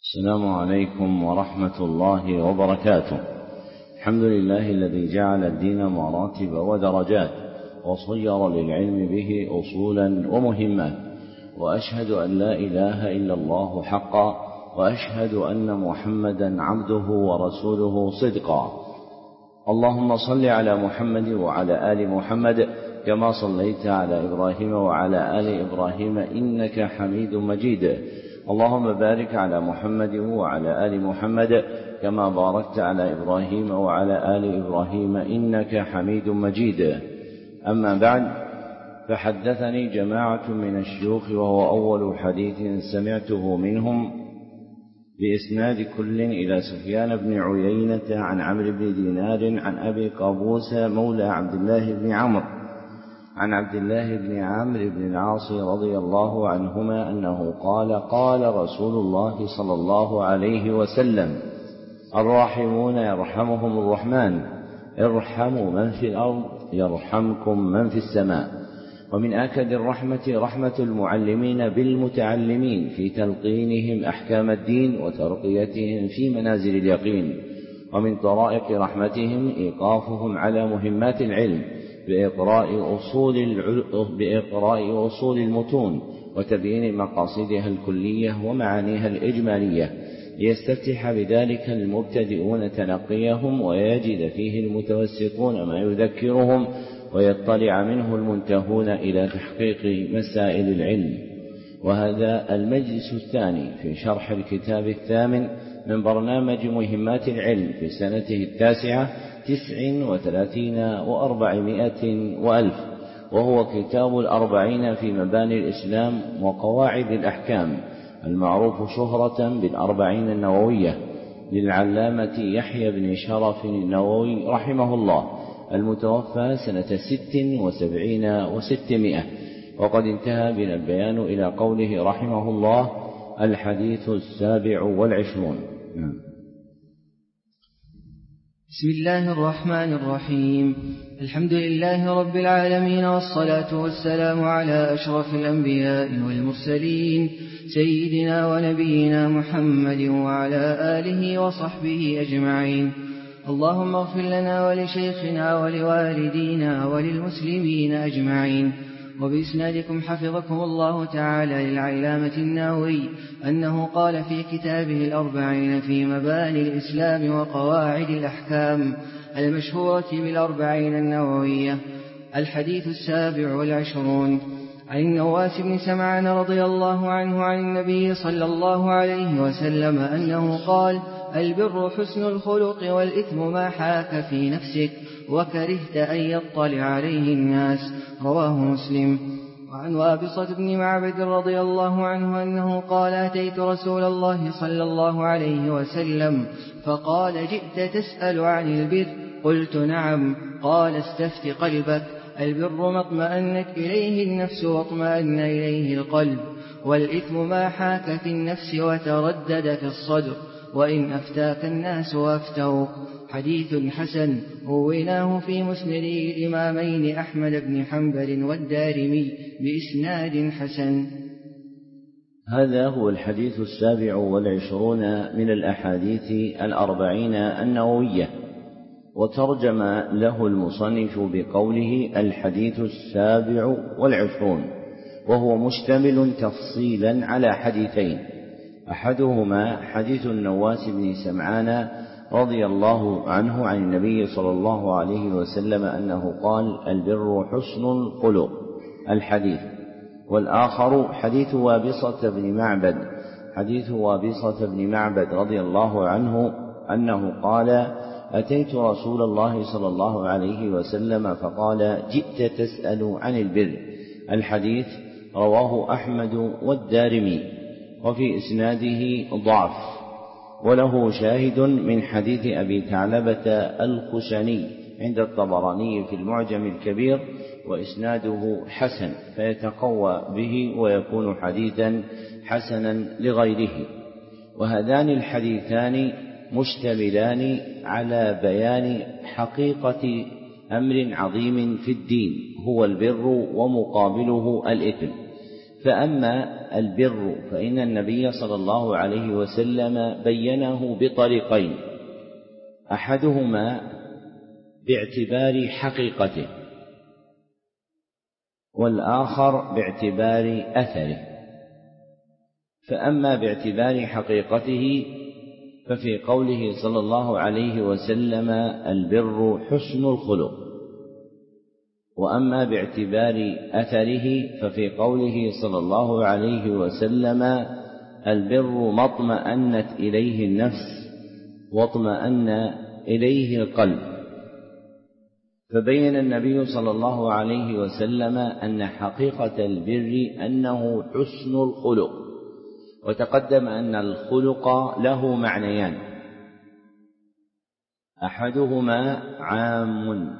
السلام عليكم ورحمة الله وبركاته. الحمد لله الذي جعل الدين مراتب ودرجات وصير للعلم به أصولا ومهمات، وأشهد أن لا إله إلا الله حقا، وأشهد أن محمدا عبده ورسوله صدقا. اللهم صل على محمد وعلى آل محمد كما صليت على إبراهيم وعلى آل إبراهيم إنك حميد مجيد. اللهم بارك على محمد وعلى آل محمد كما باركت على إبراهيم وعلى آل إبراهيم إنك حميد مجيد. أما بعد، فحدثني جماعة من الشيوخ، وهو أول حديث سمعته منهم بإسناد كل إلى سفيان بن عيينة عن عمرو بن دينار عن أبي قابوس مولى عبد الله بن عمرو عن عبد الله بن عمرو بن العاص رضي الله عنهما أنه قال: قال رسول الله صلى الله عليه وسلم: الراحمون يرحمهم الرحمن، ارحموا من في الأرض يرحمكم من في السماء. ومن آكد الرحمة رحمة المعلمين بالمتعلمين في تلقينهم أحكام الدين وترقيتهم في منازل اليقين. ومن طرائق رحمتهم إيقافهم على مهمات العلم بإقراء أصول المتون وتبيين مقاصدها الكلية ومعانيها الإجمالية، ليستفتح بذلك المبتدئون تلقيهم، ويجد فيه المتوسطون ما يذكرهم، ويطلع منه المنتهون إلى تحقيق مسائل العلم. وهذا المجلس الثاني في شرح الكتاب الثامن من برنامج مهمات العلم في سنته 39 و400 وألف، وهو كتاب 40 في مباني الإسلام وقواعد الأحكام، المعروف شهرة بال40 النووية للعلامة يحيى بن شرف النووي رحمه الله، المتوفى سنة 76 و600. وقد انتهى بنا البيان إلى قوله رحمه الله: الحديث 27. بسم الله الرحمن الرحيم. الحمد لله رب العالمين، والصلاة والسلام على أشرف الأنبياء والمرسلين، سيدنا ونبينا محمد وعلى آله وصحبه أجمعين. اللهم اغفر لنا ولشيخنا ولوالدينا وللمسلمين أجمعين. وبإسنادكم حفظكم الله تعالى للعلامة النووي أنه قال في كتابه 40 في مباني الإسلام وقواعد الأحكام المشهورة بال40 النووية: الحديث 27 عن النواس بن سمعان رضي الله عنه عن النبي صلى الله عليه وسلم أنه قال: البر حسن الخلق، والإثم ما حاك في نفسك وكرهت أن يطلع عليه الناس. رواه مسلم. وعن وابصة بن معبد رضي الله عنه أنه قال: أتيت رسول الله صلى الله عليه وسلم فقال: جئت تسأل عن البر؟ قلت: نعم. قال: استفت قلبك. البر ما اطمأنت إليه النفس واطمأن إليه القلب، والإثم ما حاك في النفس وتردد في الصدر، وإن أفتاك الناس وأفتوك. حديث حسن، رويناه في مسند الإمامين أحمد بن حنبل والدارمي بإسناد حسن. هذا هو الحديث 27 من الأحاديث 40 النووية، وترجم له المصنف بقوله: الحديث 27، وهو مشتمل تفصيلا على حديثين: أحدهما حديث النواس بن سمعان رضي الله عنه عن النبي صلى الله عليه وسلم أنه قال: البر حسن الخلق، الحديث. والآخر حديث وابصة بن معبد رضي الله عنه أنه قال: أتيت رسول الله صلى الله عليه وسلم فقال: جئت تسأل عن البر، الحديث. رواه أحمد والدارمي، وفي إسناده ضعف، وله شاهد من حديث أبي ثعلبة الخشني عند الطبراني في المعجم الكبير، وإسناده حسن، فيتقوى به ويكون حديثا حسنا لغيره. وهذان الحديثان مشتملان على بيان حقيقة أمر عظيم في الدين، هو البر ومقابله الإثم. فأما البر فإن النبي صلى الله عليه وسلم بينه بطريقين، أحدهما باعتبار حقيقته والآخر باعتبار أثره. فأما باعتبار حقيقته ففي قوله صلى الله عليه وسلم البر حسن الخلق، وأما باعتبار أثره ففي قوله صلى الله عليه وسلم البر ما اطمأنت إليه النفس واطمأن إليه القلب. فبين النبي صلى الله عليه وسلم أن حقيقة البر أنه حسن الخلق، وتقدم أن الخلق له معنيان، أحدهما عام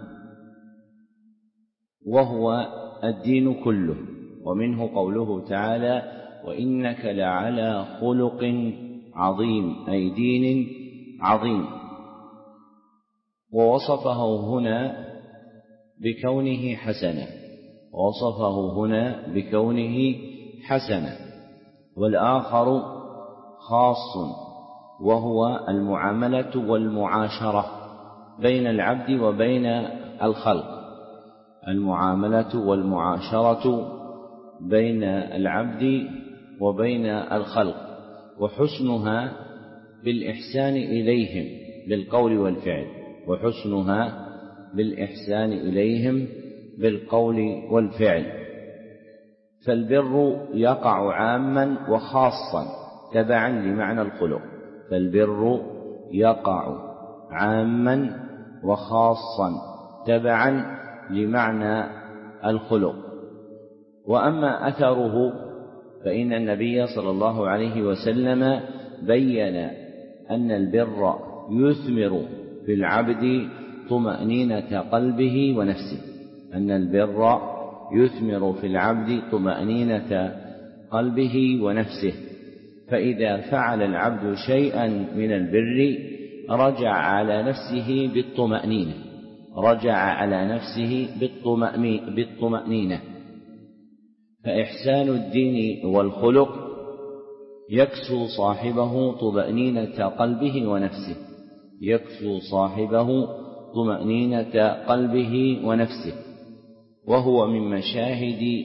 وهو الدين كله، ومنه قوله تعالى وإنك لعلى خلق عظيم أي دين عظيم، ووصفه هنا بكونه حسنا، والآخر خاص وهو المعاملة والمعاشرة بين العبد وبين الخلق، وحسنها بالإحسان إليهم بالقول والفعل. فالبر يقع عاما وخاصا تبعا لمعنى الخلق. وأما أثره فإن النبي صلى الله عليه وسلم بين أن البر يثمر في العبد طمأنينة قلبه ونفسه، فإذا فعل العبد شيئا من البر رجع على نفسه بالطمأنينة. فإحسان الدين والخلق يكسو صاحبه طمأنينة قلبه ونفسه، وهو من مشاهد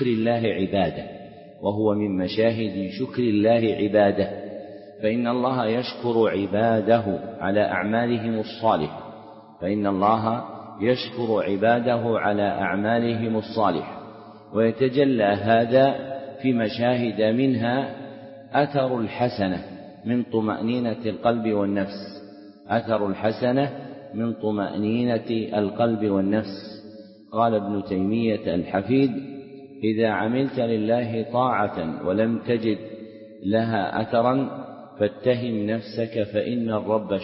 شكر الله عباده، فإن الله يشكر عباده على أعمالهم الصالحة، ويتجلى هذا في مشاهد منها أثر الحسنة من طمأنينة القلب والنفس. قال ابن تيمية الحفيد إذا عملت لله طاعة ولم تجد لها أثرا فاتهم نفسك فإن الرب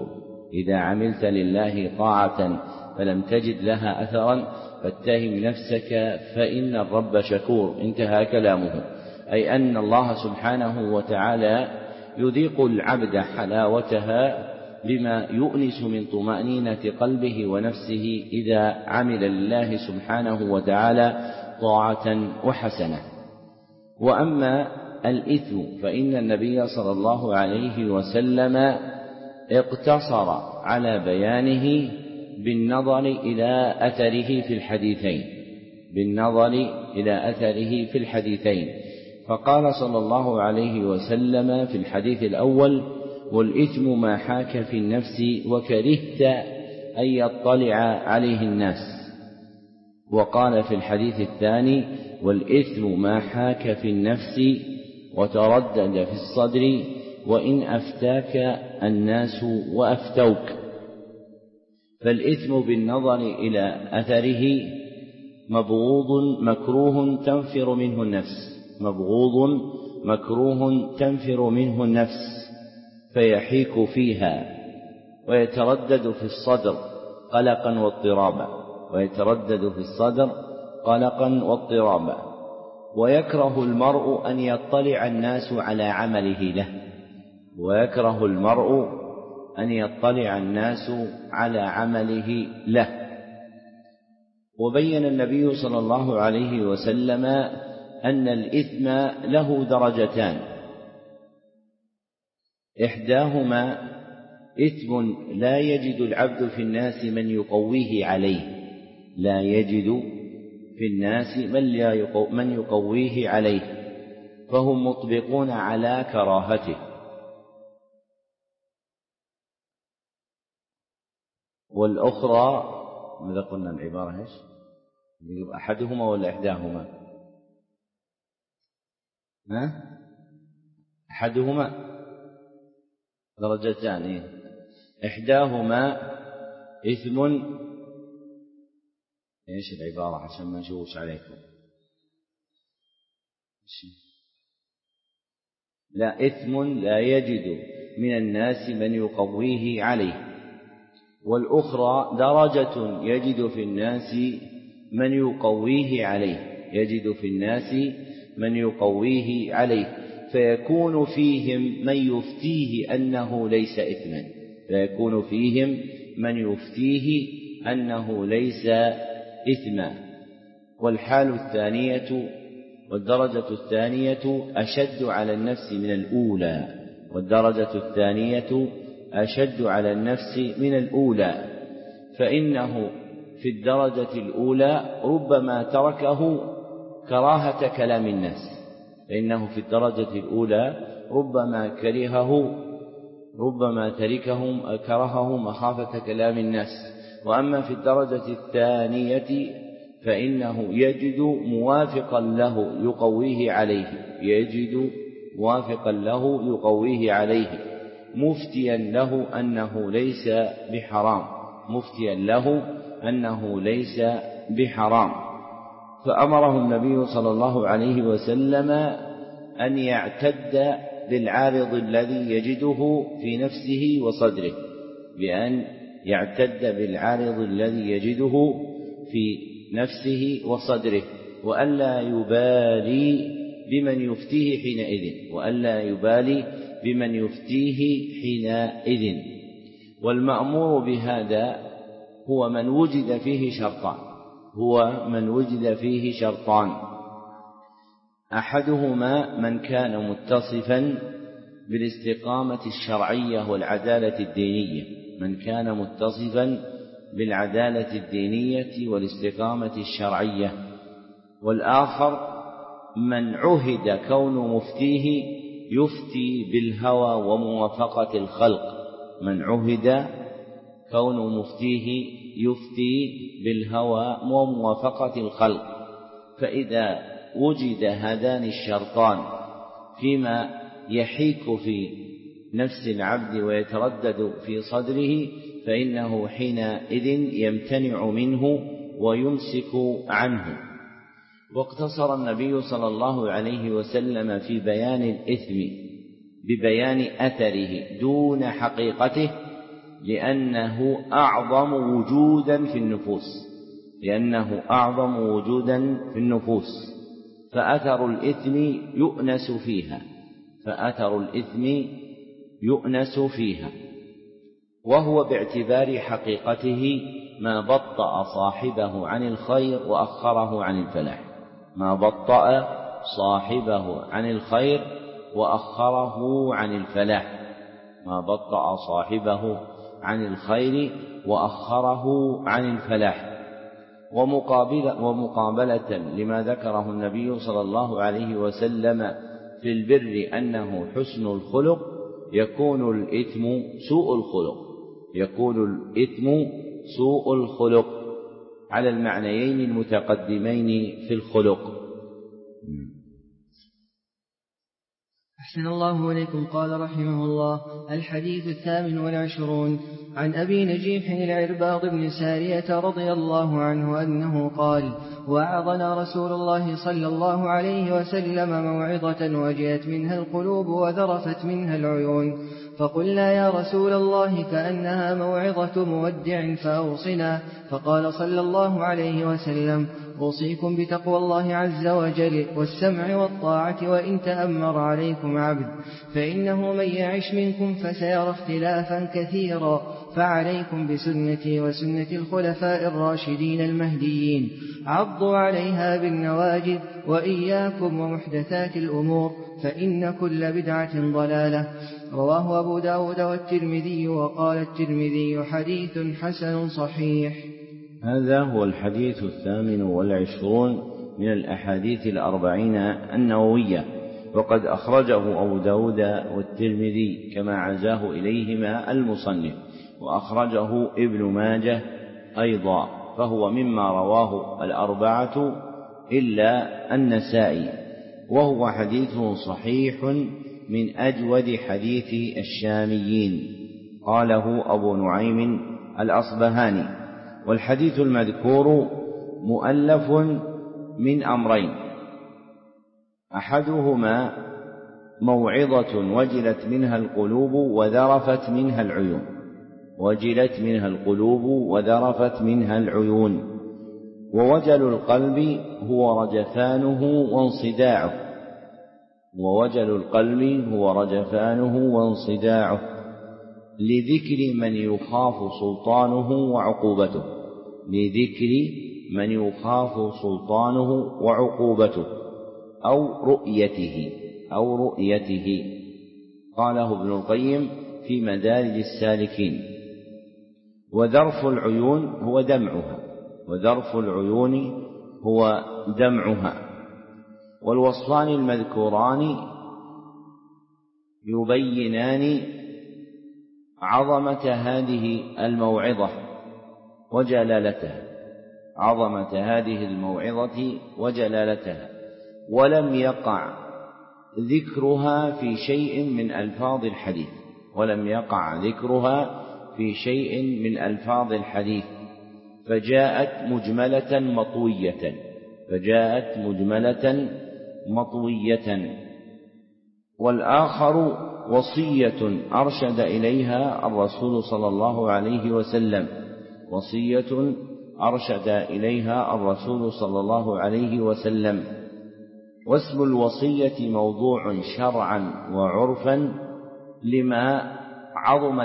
شكور. انتهى كلامه، أي أن الله سبحانه وتعالى يذيق العبد حلاوتها بما يؤنس من طمأنينة قلبه ونفسه إذا عمل لله سبحانه وتعالى طاعة وحسنة. وأما الإثم فإن النبي صلى الله عليه وسلم اقتصر على بيانه بالنظر إلى أثره في الحديثين، فقال صلى الله عليه وسلم في الحديث الأول والإثم ما حاك في النفس وكرهت أن يطلع عليه الناس، وقال في الحديث الثاني والإثم ما حاك في النفس وتردد في الصدر وإن أفتاك الناس وأفتوك. فالإثم بالنظر إلى أثره مبغوض مكروه تنفر منه النفس فيحيك فيها ويتردد في الصدر قلقا واضطرابا، ويكره المرء أن يطلع الناس على عمله له. وبين النبي صلى الله عليه وسلم أن الإثم له درجتان: إحداهما إثم لا يجد العبد في الناس من يقويه عليه، لا يجد في الناس من يقويه عليه، فهم مطبقون على كراهته. والأخرى ماذا قلنا العبارة إيش؟ أحدهما ولا إحداهما؟ أحدهما درجتان، إحداهما إثم، إيش العبارة عشان ما نشوش عليكم؟ لا، إثم لا يجد من الناس من يقويه عليه. والأخرى درجة يجد في الناس من يقويه عليه، يجد في الناس من يقويه عليه، فيكون فيهم من يفتيه أنه ليس إثما، فيكون فيهم من يفتيه أنه ليس إثما. والحال الثانية والدرجة الثانية أشد على النفس من الأولى، والدرجة الثانية أشد على النفس من الأولى، فإنه في الدرجة الأولى ربما تركه كراهة كلام الناس، فإنه في الدرجة الأولى ربما كرهه مخافة كلام الناس. وأما في الدرجة الثانية فإنه يجد موافقا له يقويه عليه، مفتيا له أنه ليس بحرام، فأمره النبي صلى الله عليه وسلم أن يعتد بالعارض الذي يجده في نفسه وصدره، بأن يعتد بالعارض الذي يجده في نفسه وصدره، وألا يبالي بمن يفتيه حينئذ. والمأمور بهذا هو من وجد فيه شرطان، أحدهما من كان متصفا بالاستقامة الشرعية والعدالة الدينية والاستقامة الشرعية، والآخر من عهد كون مفتيه يفتي بالهوى وموافقة الخلق، فإذا وجد هذان الشرطان فيما يحيك في نفس العبد ويتردد في صدره، فإنه حينئذ يمتنع منه ويمسك عنه. واقتصر النبي صلى الله عليه وسلم في بيان الإثم ببيان أثره دون حقيقته، لأنه أعظم وجودا في النفوس، فأثر الإثم يؤنس فيها، وهو باعتبار حقيقته ما بطأ صاحبه عن الخير وأخره عن الفلاح. ومقابلة لما ذكره النبي صلى الله عليه وسلم في البر أنه حسن الخلق، يكون الإثم سوء الخلق على المعنيين المتقدمين في الخلق. أحسن الله إليكم. قال رحمه الله: الحديث 28 عن أبي نجيح العرباض بن سارية رضي الله عنه أنه قال: وعظنا رسول الله صلى الله عليه وسلم موعظة وجلت منها القلوب وذرفت منها العيون، فقلنا: يا رسول الله كأنها موعظة مودع فأوصنا. فقال صلى الله عليه وسلم: أوصيكم بتقوى الله عز وجل والسمع والطاعة وإن تأمر عليكم عبد، فإنه من يعش منكم فسيرى اختلافا كثيرا، فعليكم بسنتي وسنة الخلفاء الراشدين المهديين، عضوا عليها بالنواجذ، وإياكم ومحدثات الأمور، فإن كل بدعة ضلالة. رواه أبو داود والترمذي، وقال الترمذي حديث حسن صحيح. هذا هو الحديث 28 من الأحاديث 40 النووية، وقد أخرجه أبو داود والترمذي كما عزاه إليهما المصنف، وأخرجه ابن ماجه أيضا، فهو مما رواه 4 إلا النسائي، وهو حديث صحيح من أجود حديث الشاميين، قاله أبو نعيم الأصبهاني. والحديث المذكور مؤلف من أمرين: أحدهما موعظة وجلت منها القلوب وذرفت منها العيون، وجلت منها القلوب وذرفت منها العيون. ووجل القلب هو رجفانه وانصداعه، ووجل القلب هو رجفانه وانصداعه، لذكر من يخاف سلطانه وعقوبته، لذكر من يخاف سلطانه وعقوبته أو رؤيته، قاله ابن القيم في مدارج السالكين. وذرف العيون هو دمعها، وذرف العيون هو دمعها. والوصفان المذكوران يبينان عظمة هذه الموعظة وجلالتها، عظمة هذه الموعظة وجلالتها، ولم يقع ذكرها في شيء من ألفاظ الحديث، ولم يقع ذكرها في شيء من ألفاظ الحديث، فجاءت مجملة مطوية. والآخر وصية أرشد إليها الرسول صلى الله عليه وسلم، وصية أرشد إليها الرسول صلى الله عليه وسلم. واسم الوصية موضوع شرعا وعرفا لما عظم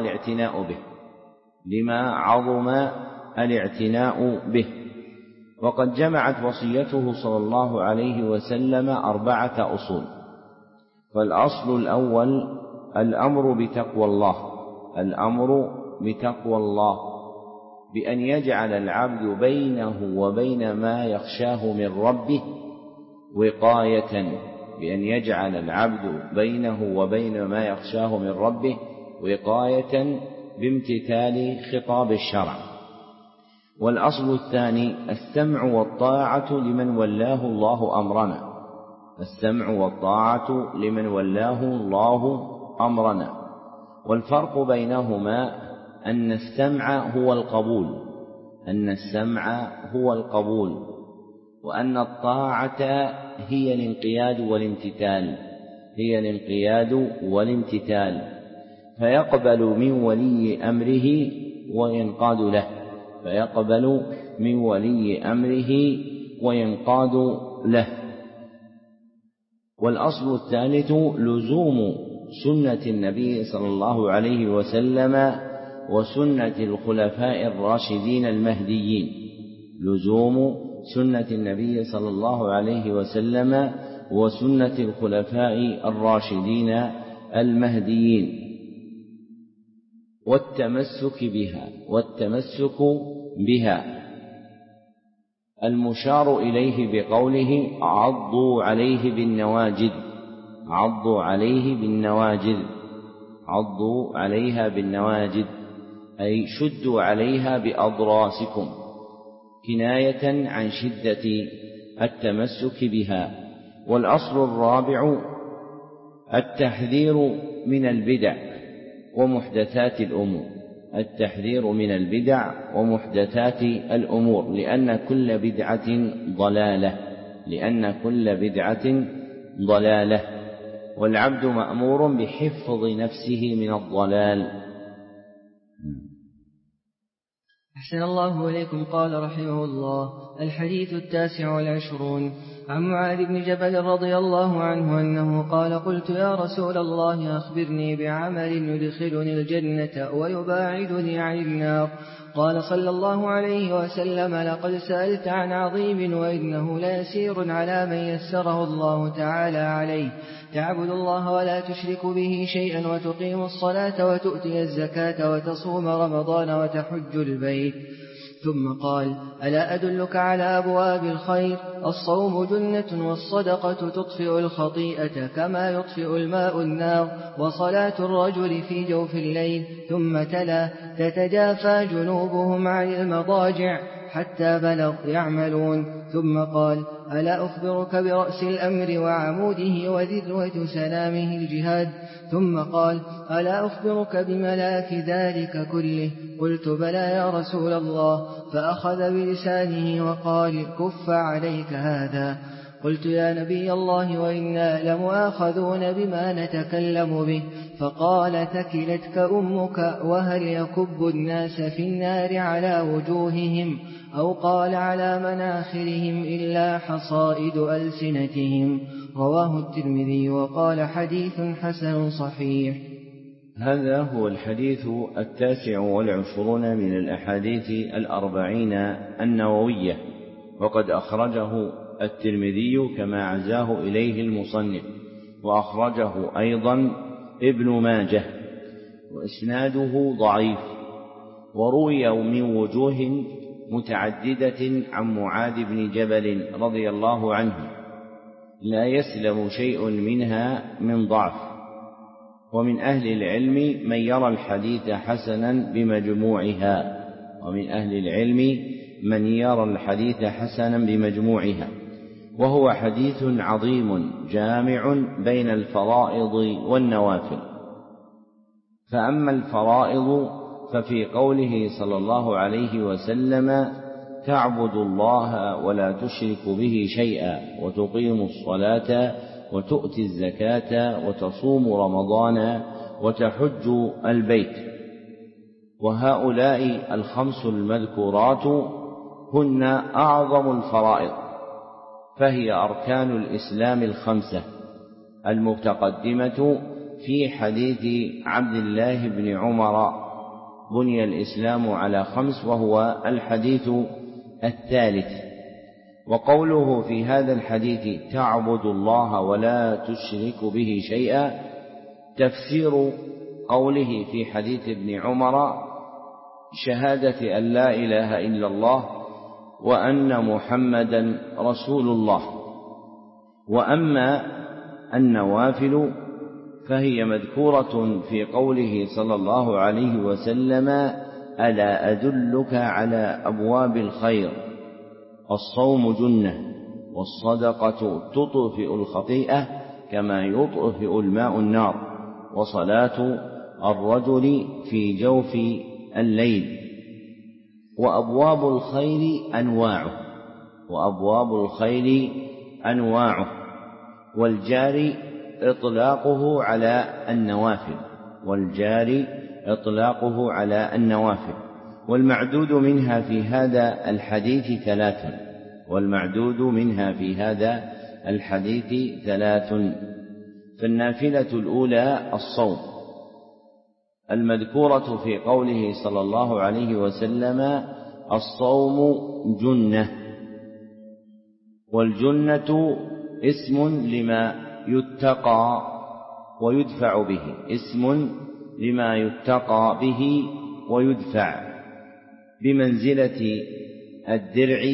الاعتناء به. وقد جمعت وصيته صلى الله عليه وسلم 4 أصول. فالأصل الأول الأمر بتقوى الله، بأن يجعل العبد بينه وبين ما يخشاه من ربه وقاية، بأن يجعل العبد بينه وبين ما يخشاه من ربه وقاية بامتثال خطاب الشرع. والأصل الثاني السمع والطاعة لمن ولاه الله أمرنا، السمع والطاعة لمن ولاه الله أمرنا. والفرق بينهما أن السمع هو القبول، وأن الطاعة هي الانقياد والامتثال، فيقبل من ولي أمره وينقاد له. والأصل الثالث لزوم سنة النبي صلى الله عليه وسلم وسنة الخلفاء الراشدين المهديين، لزوم سنة النبي صلى الله عليه وسلم وسنة الخلفاء الراشدين المهديين، والتمسك بها المشار إليه بقوله عضوا عليها بالنواجذ، أي شدوا عليها بأضراسكم، كناية عن شدة التمسك بها. والأصل الرابع التحذير من البدع ومحدثات الأمور، لأن كل بدعة ضلالة، والعبد مأمور بحفظ نفسه من الضلال. أحسن الله إليكم. قال رحمه الله: الحديث 29. عن معاذ بن جبل رضي الله عنه أنه قال: قلت يا رسول الله أخبرني بعمل يدخلني الجنة ويباعدني عن النار. قال صلى الله عليه وسلم: لقد سألت عن عظيم وإنه ليسير على من يسره الله تعالى عليه، تعبد الله ولا تشرك به شيئا وتقيم الصلاة وتؤتي الزكاة وتصوم رمضان وتحج البيت. ثم قال: ألا أدلك على أبواب الخير؟ الصوم جنة والصدقة تطفئ الخطيئة كما يطفئ الماء النار، وصلاة الرجل في جوف الليل. ثم تلا: تتجافى جنوبهم عن المضاجع حتى بلغ يعملون. ثم قال: ألا أخبرك برأس الأمر وعموده وذروة سلامه الجهاد؟ ثم قال: ألا أخبرك بملاك ذلك كله؟ قلت: بلى يا رسول الله. فأخذ بلسانه وقال: كف عليك هذا. قلت: يا نبي الله، وإنا لمؤاخذون بما نتكلم به. فقال: ثكلتك أمك، وهل يكب الناس في النار على وجوههم أو قال على مناخرهم إلا حصائد ألسنتهم؟ رواه الترمذي وقال: حديث حسن صحيح. هذا هو الحديث 29 من الأحاديث 40 النووية، وقد أخرجه الترمذي كما عزاه إليه المصنف، وأخرجه أيضا ابن ماجه، وإسناده ضعيف، وروي من وجوه متعددة عن معاذ بن جبل رضي الله عنه، لا يسلم شيء منها من ضعف. ومن أهل العلم من يرى الحديث حسنا بمجموعها، وهو حديث عظيم جامع بين الفرائض والنوافل. فأما الفرائض ففي قوله صلى الله عليه وسلم: تعبد الله ولا تشرك به شيئا وتقيم الصلاة وتؤتي الزكاة وتصوم رمضان وتحج البيت. وهؤلاء 5 المذكورات هن أعظم الفرائض، فهي أركان الإسلام 5 المتقدمة في حديث عبد الله بن عمر: بني الإسلام على 5، وهو الحديث 3. وقوله في هذا الحديث: تعبد الله ولا تشرك به شيئا، تفسير قوله في حديث ابن عمر: شهادة أن لا إله إلا الله وأن محمدا رسول الله. وأما النوافل فهي مذكورة في قوله صلى الله عليه وسلم: ألا أدلك على أبواب الخير؟ الصوم جنة، والصدقة تطفئ الخطيئة كما يطفئ الماء النار، وصلاة الرجل في جوف الليل. وأبواب الخير أنواعه، والجار إطلاقه على النوافل، والمعدود منها في هذا الحديث 3. فالنافلة الأولى الصوم، المذكورة في قوله صلى الله عليه وسلم: الصوم جنة. والجنة اسم لما يتقى ويدفع به، بمنزلة الدرع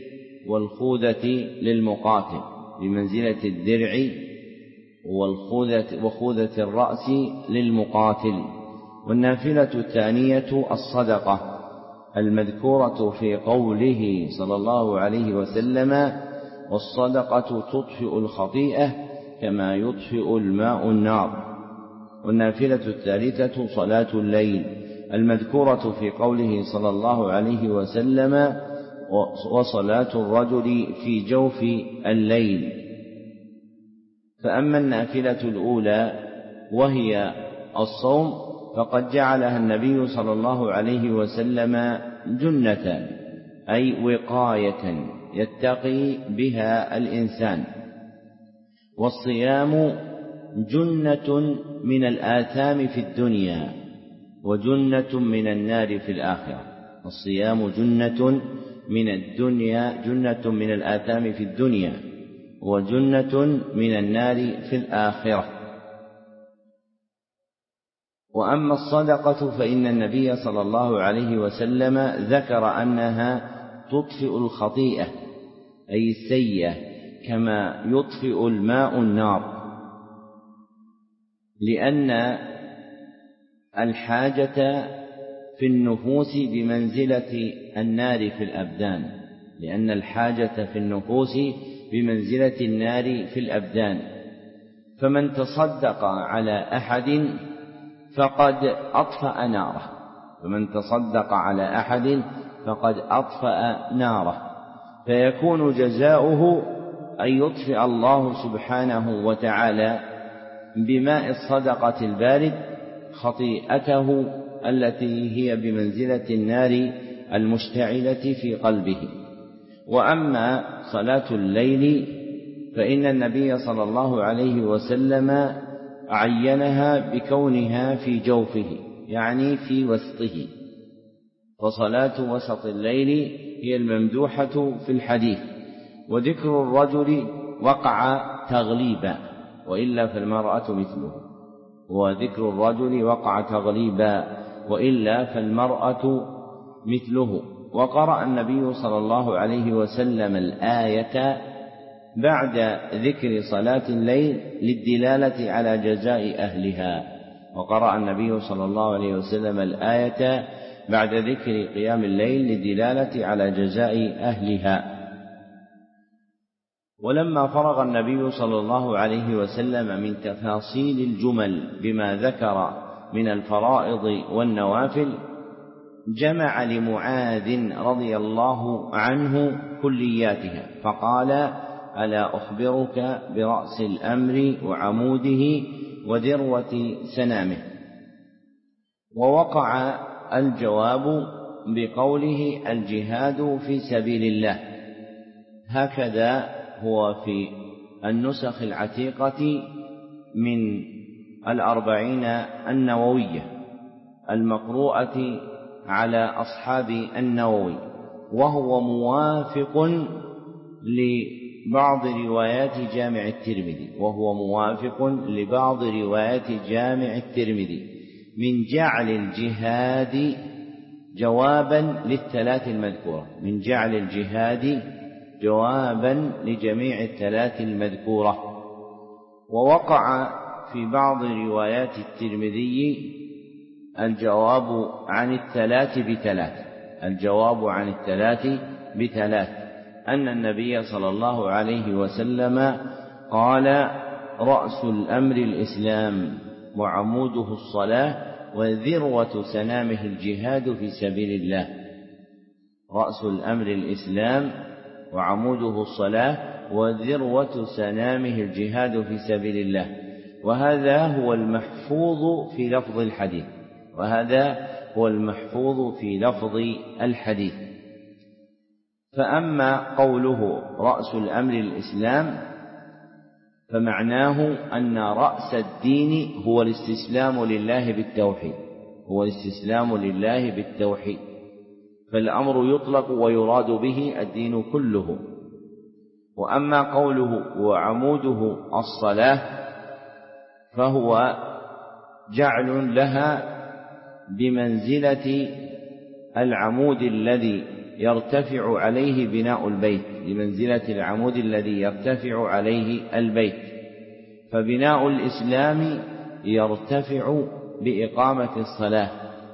وخوذة الرأس للمقاتل. والنافلة الثانية الصدقة، المذكورة في قوله صلى الله عليه وسلم: والصدقة تطفئ الخطيئة كما يطفئ الماء النار. والنافلة الثالثة صلاة الليل، المذكورة في قوله صلى الله عليه وسلم: وصلاة الرجل في جوف الليل. فأما النافلة الأولى وهي الصوم فقد جعلها النبي صلى الله عليه وسلم جنة أي وقاية يتقي بها الإنسان. والصيام جنة من الآثام في الدنيا وجنة من النار في الآخرة. الصيام جنة من الدنيا، جنة من الآثام في الدنيا وجنة من النار في الآخرة. وأما الصدقة فإن النبي صلى الله عليه وسلم ذكر أنها تطفئ الخطيئة أي السيئة كما يطفئ الماء النار، لأن الحاجة في النفوس بمنزلة النار في الأبدان، لأن الحاجة في النفوس بمنزلة النار في الأبدان. فمن تصدق على أحد فقد أطفأ ناره، فمن تصدق على أحد فقد أطفأ ناره، فيكون جزاؤه أن يطفئ الله سبحانه وتعالى بماء الصدقة البارد خطيئته التي هي بمنزلة النار المشتعلة في قلبه. وأما صلاة الليل فإن النبي صلى الله عليه وسلم عينها بكونها في جوفه، يعني في وسطه، فصلاة وسط الليل هي الممدوحة في الحديث. وذكر الرجل وقع تغليبا وإلا فالمرأة مثله، وذكر الرجل وقع تغليبا وإلا فالمرأة مثله. وقرأ النبي صلى الله عليه وسلم الآية بعد ذكر صلاة الليل للدلالة على جزاء أهلها، وقرأ النبي صلى الله عليه وسلم الآية بعد ذكر قيام الليل للدلالة على جزاء أهلها. ولما فرغ النبي صلى الله عليه وسلم من تفاصيل الجمل بما ذكر من الفرائض والنوافل جمع لمعاذ رضي الله عنه كلياتها فقال: ألا أخبرك برأس الأمر وعموده وذروة سنامه؟ ووقع الجواب بقوله: الجهاد في سبيل الله. هكذا هو في النسخ العتيقة من 40 النووية المقروءة على أصحاب النووي، وهو موافق لبعض روايات جامع الترمذي، من جعل الجهاد جوابا للثلاث المذكورة، من جعل الجهاد جوابا لجميع الثلاث المذكورة. ووقع في بعض روايات الترمذي الجواب عن الثلاث بثلاث، أن النبي صلى الله عليه وسلم قال: رأس الأمر الإسلام وعموده الصلاة وذروة سنامه الجهاد في سبيل الله. رأس الأمر الإسلام وعموده الصلاة وذروة سنامه الجهاد في سبيل الله. وهذا هو المحفوظ في لفظ الحديث. فأما قوله رأس الأمر الإسلام فمعناه أن رأس الدين هو الاستسلام لله بالتوحيد، فالأمر يطلق ويراد به الدين كله. وأما قوله وعموده الصلاة فهو جعل لها بمنزلة العمود الذي يرتفع عليه بناء البيت، فبناء الإسلام يرتفع بإقامة الصلاة،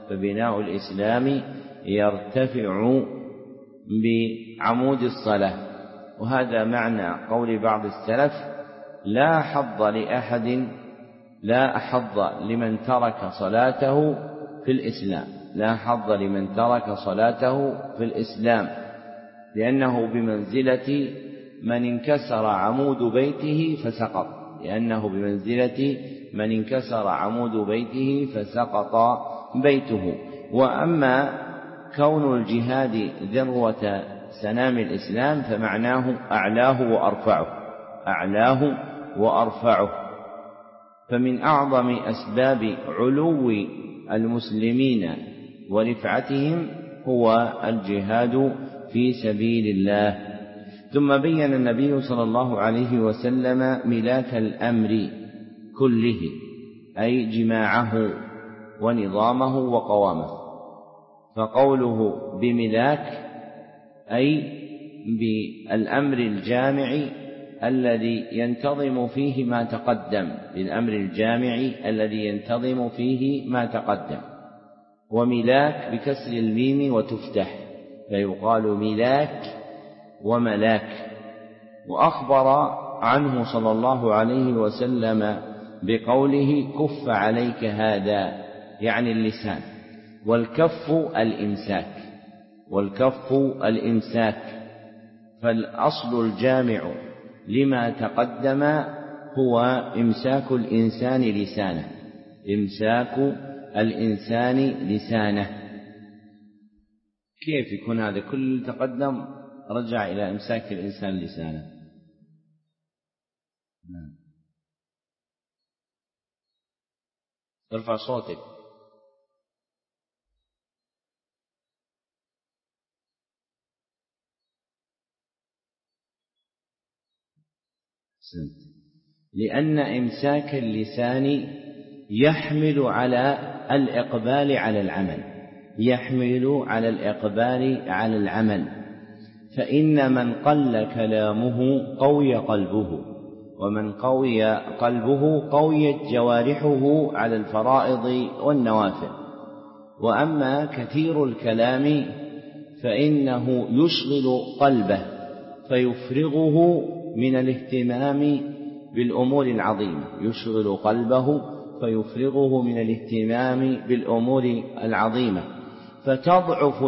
بعمود الصلاة. وهذا معنى قول بعض السلف: لا حظ لمن ترك صلاته في الإسلام، لأنه بمنزلة من انكسر عمود بيته فسقط بيته. وأما كون الجهاد ذروة سنام الإسلام فمعناه أعلاه وأرفعه. فمن أعظم أسباب علو المسلمين ورفعتهم هو الجهاد في سبيل الله. ثم بين النبي صلى الله عليه وسلم ملاك الأمر كله، أي جماعه ونظامه وقوامه. فقوله بملاك أي بالأمر الجامع الذي ينتظم فيه ما تقدم، وملاك بكسر الميم وتفتح فيقال ملاك وملاك. وأخبر عنه صلى الله عليه وسلم بقوله كف عليك هذا، يعني اللسان، والكف الإمساك. فالأصل الجامع لما تقدم هو إمساك الإنسان لسانه. كيف يكون هذا كل تقدم رجع إلى إمساك الإنسان لسانه؟ ارفع صوتك. لأن إمساك اللسان يحمل على الإقبال على العمل، فإن من قل كلامه قوي قلبه، ومن قوي قلبه قويت جوارحه على الفرائض والنوافل. وأما كثير الكلام فإنه يشغل قلبه فيفرغه من الاهتمام بالأمور العظيمة، فتضعف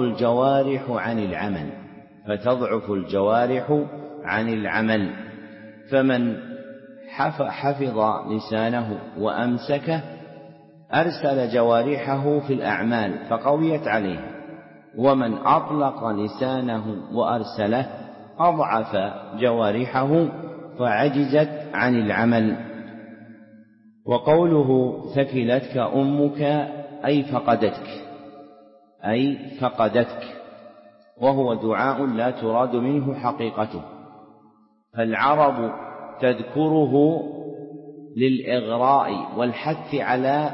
الجوارح عن العمل. فمن حفظ لسانه وأمسكه أرسل جوارحه في الأعمال فقويت عليه، ومن أطلق لسانه وأرسله أضعف جوارحه فعجزت عن العمل. وقوله ثكلتك أمك أي فقدتك، وهو دعاء لا تراد منه حقيقته، فالعرب تذكره للإغراء والحث على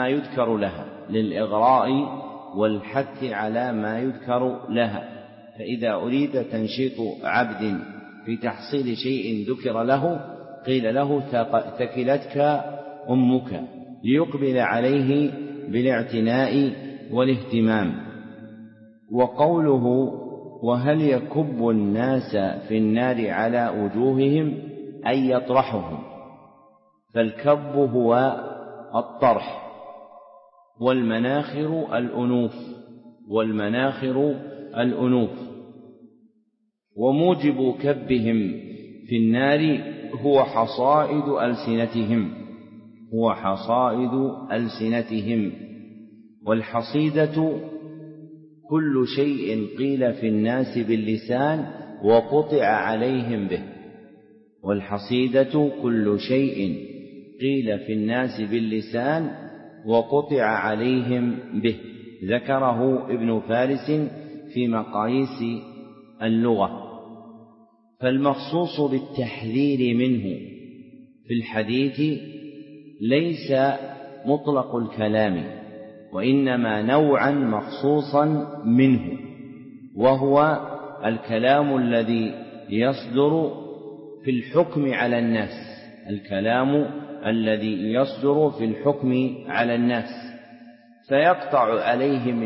ما يذكر لها. فإذا أريد تنشيط عبد في تحصيل شيء ذكر له قيل له ثكلتك أمك، ليقبل عليه بالاعتناء والاهتمام. وقوله وهل يكب الناس في النار على وجوههم أي يطرحهم، فالكب هو الطرح، والمناخر الأنوف. وموجب كبهم في النار هو حصائد ألسنتهم. والحصيدة كل شيء قيل في الناس باللسان وقطع عليهم به. ذكره ابن فارس في مقاييس اللغة. فالمخصوص بالتحذير منه في الحديث ليس مطلق الكلام، وإنما نوعا مخصوصا منه، وهو الكلام الذي يصدر في الحكم على الناس، فيقطع عليهم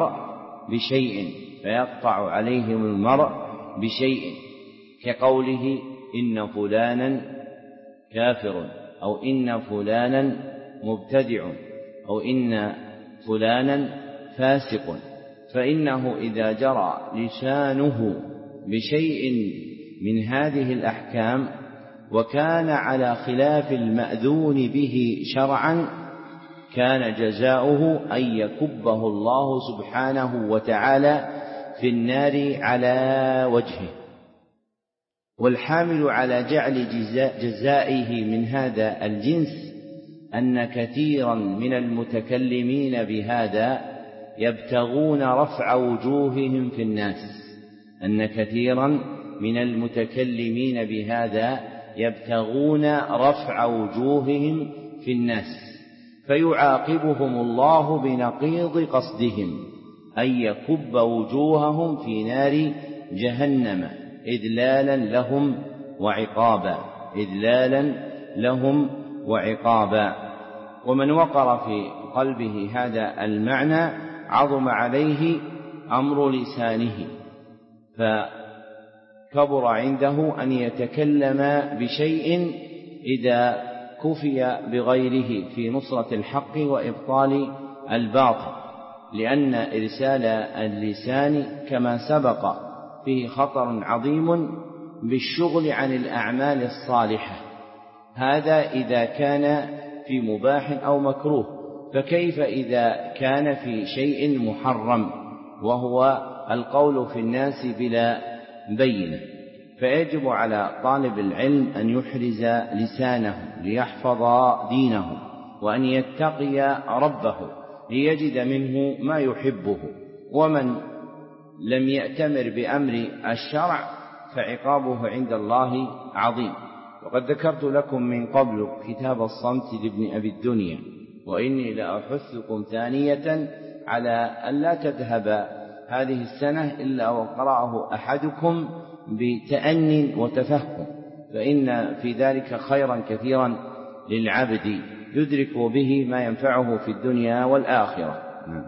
المرء بشيء كقوله إن فلانا كافر، أو إن فلانا مبتدع، أو إن فلانا فاسق. فإنه إذا جرى لسانه بشيء من هذه الأحكام وكان على خلاف المأذون به شرعا كان جزاؤه أن يكبه الله سبحانه وتعالى في النار على وجهه. والحامل على جعل جزائه من هذا الجنس أن كثيرا من المتكلمين بهذا يبتغون رفع وجوههم في الناس، أن كثيرا من المتكلمين بهذا يبتغون رفع وجوههم في الناس، فيعاقبهم الله بنقيض قصدهم أن يكب وجوههم في نار جهنم إذلالا لهم وعقابا. ومن وقر في قلبه هذا المعنى عظم عليه أمر لسانه، فكبر عنده أن يتكلم بشيء إذا كفي بغيره في نصرة الحق وإبطال الباطل، لأن إرسال اللسان كما سبق فيه خطر عظيم بالشغل عن الأعمال الصالحة، هذا إذا كان في مباح أو مكروه، فكيف إذا كان في شيء محرم وهو القول في الناس بلا بينة؟ فيجب على طالب العلم أن يحرز لسانه ليحفظ دينه، وأن يتقي ربه ليجد منه ما يحبه. ومن لم يأتمر بأمر الشرع فعقابه عند الله عظيم. وقد ذكرت لكم من قبل كتاب الصمت لابن أبي الدنيا، وإني لأحثكم ثانية على أن لا تذهب هذه السنة إلا وقرأه أحدكم بتأن وتفهم، فإن في ذلك خيرا كثيرا للعبد يدرك به ما ينفعه في الدنيا والآخرة.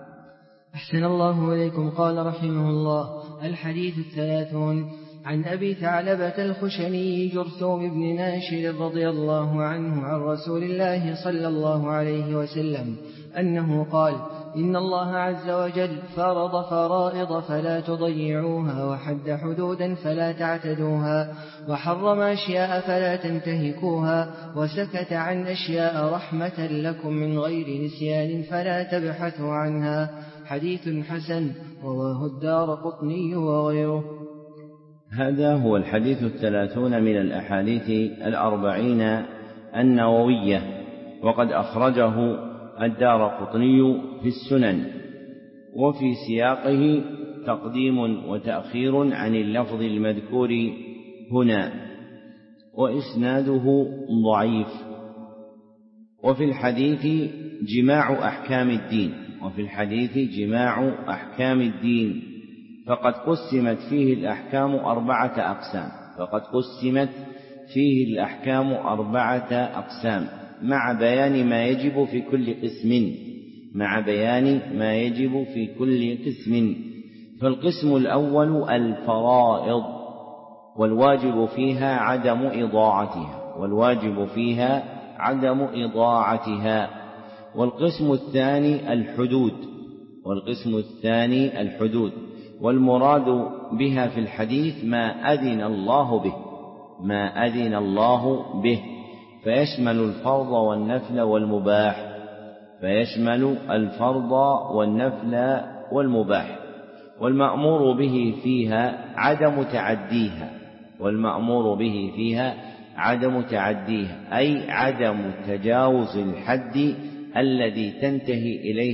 أحسن الله إليكم. قال رحمه الله: الحديث 30 عن أبي ثعلبة الخشني جرثوم بن ناشر رضي الله عنه عن رسول الله صلى الله عليه وسلم أنه قال: إن الله عز وجل فرض فرائض فلا تضيعوها، وحد حدودا فلا تعتدوها، وحرم أشياء فلا تنتهكوها، وسكت عن أشياء رحمة لكم من غير نسيان فلا تبحثوا عنها. حديث حسن رواه الدارقطني وغيره. هذا هو الحديث 30 من الأحاديث 40 النووية، وقد أخرجه الدارقطني في السنن، وفي سياقه تقديم وتأخير عن اللفظ المذكور هنا، وإسناده ضعيف. وفي الحديث جماع أحكام الدين، فقد قسمت فيه الأحكام 4 أقسام، مع بيان ما يجب في كل قسم. فالقسم الأول الفرائض، والواجب فيها عدم إضاعتها. والقسم الثاني الحدود، والمراد بها في الحديث ما أذن الله به، فيشمل الفرض والنفل والمأمور به فيها عدم تعديها، أي عدم تجاوز الحد الذي تنتهي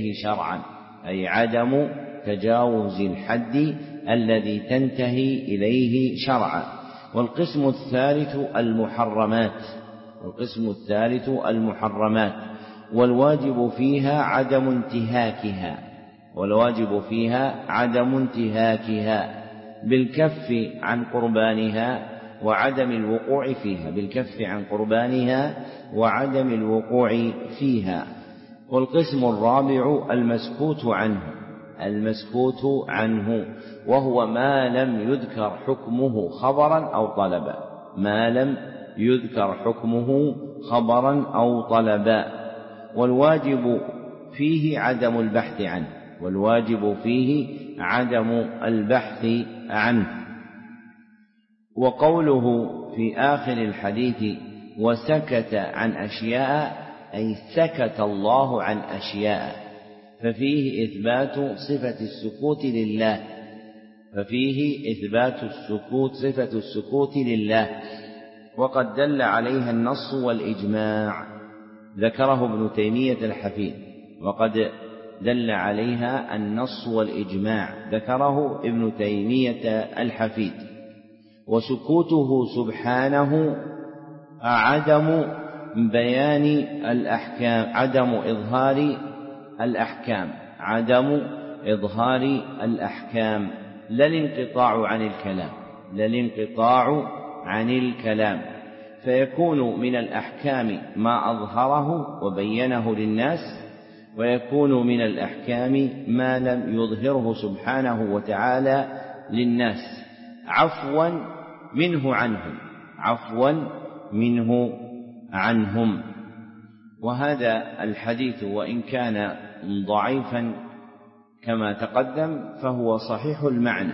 إليه شرعا. والقسم الثالث المحرمات، والواجب فيها عدم انتهاكها بالكف عن قربانها وعدم الوقوع فيها. والقسم الرابع المسكوت عنه، وهو ما لم يذكر حكمه خبرا أو طلبا، والواجب فيه عدم البحث عنه. وقوله في آخر الحديث وسكت عن أشياء، أي سكت الله عن أشياء، ففيه إثبات صفة السكوت لله، ففيه إثبات السكوت صفة السكوت لله، وقد دل عليها النص والإجماع، ذكره ابن تيمية الحفيد، وقد دل عليها النص والإجماع، ذكره ابن تيمية الحفيد. وسكوته سبحانه عدم بيان الأحكام، عدم إظهار الأحكام، عدم إظهار الأحكام، لا الانقطاع عن الكلام، لا الانقطاع عن الكلام، فيكون من الأحكام ما أظهره وبينه للناس، ويكون من الأحكام ما لم يظهره سبحانه وتعالى للناس عفوا منه عنهم، عفوا منه عنهم. وهذا الحديث وإن كان ضعيفا كما تقدم فهو صحيح المعنى،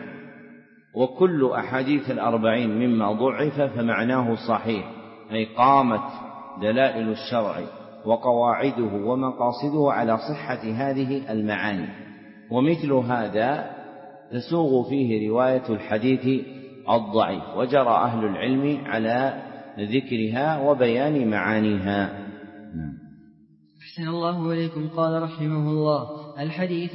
وكل أحاديث الأربعين مما ضعف فمعناه صحيح، أي قامت دلائل الشرع وقواعده ومقاصده على صحة هذه المعاني، ومثل هذا تسوغ فيه رواية الحديث الضعيف، وجرى أهل العلم على ذكرها وبيان معانيها. أحسن الله إليكم. قال رحمه الله: الحديث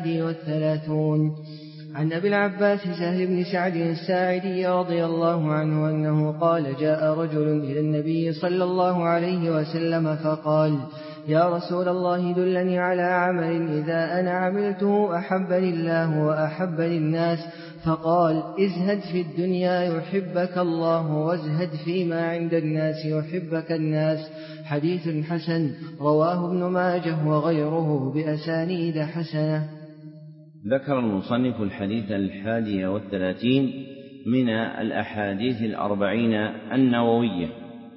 31 عن أبي العباس سهل بن سعد الساعدي رضي الله عنه أنه قال: جاء رجل إلى النبي صلى الله عليه وسلم فقال: يا رسول الله دلني على عمل إذا أنا عملته أحبني الله وأحبني الناس. فقال: ازهد في الدنيا يحبك الله، وازهد فيما عند الناس يحبك الناس. حديث حسن، رواه ابن ماجه وغيره بأسانيد حسنة. ذكر المصنف الحديث 31 من الأحاديث 40 النووية،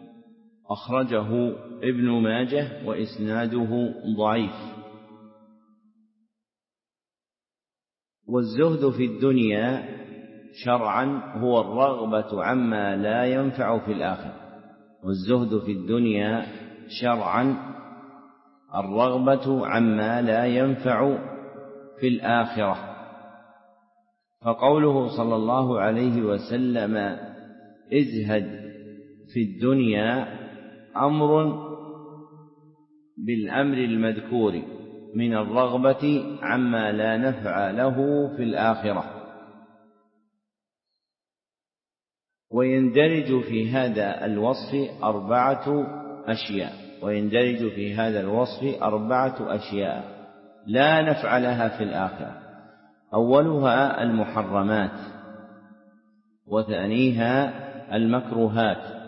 أخرجه ابن ماجه وإسناده ضعيف. والزهد في الدنيا شرعا هو الرغبة عما لا ينفع في الآخرة، والزهد في الدنيا شرعا الرغبة عما لا ينفع في الآخرة. فقوله صلى الله عليه وسلم: ازهد في الدنيا أمر بالأمر المذكور من الرغبة عما لا نفع له في الآخرة. ويندرج في هذا الوصف 4 أشياء، ويندرج في هذا الوصف 4 أشياء لا نفع لها في الآخرة: أولها المحرمات، وثانيها المكروهات،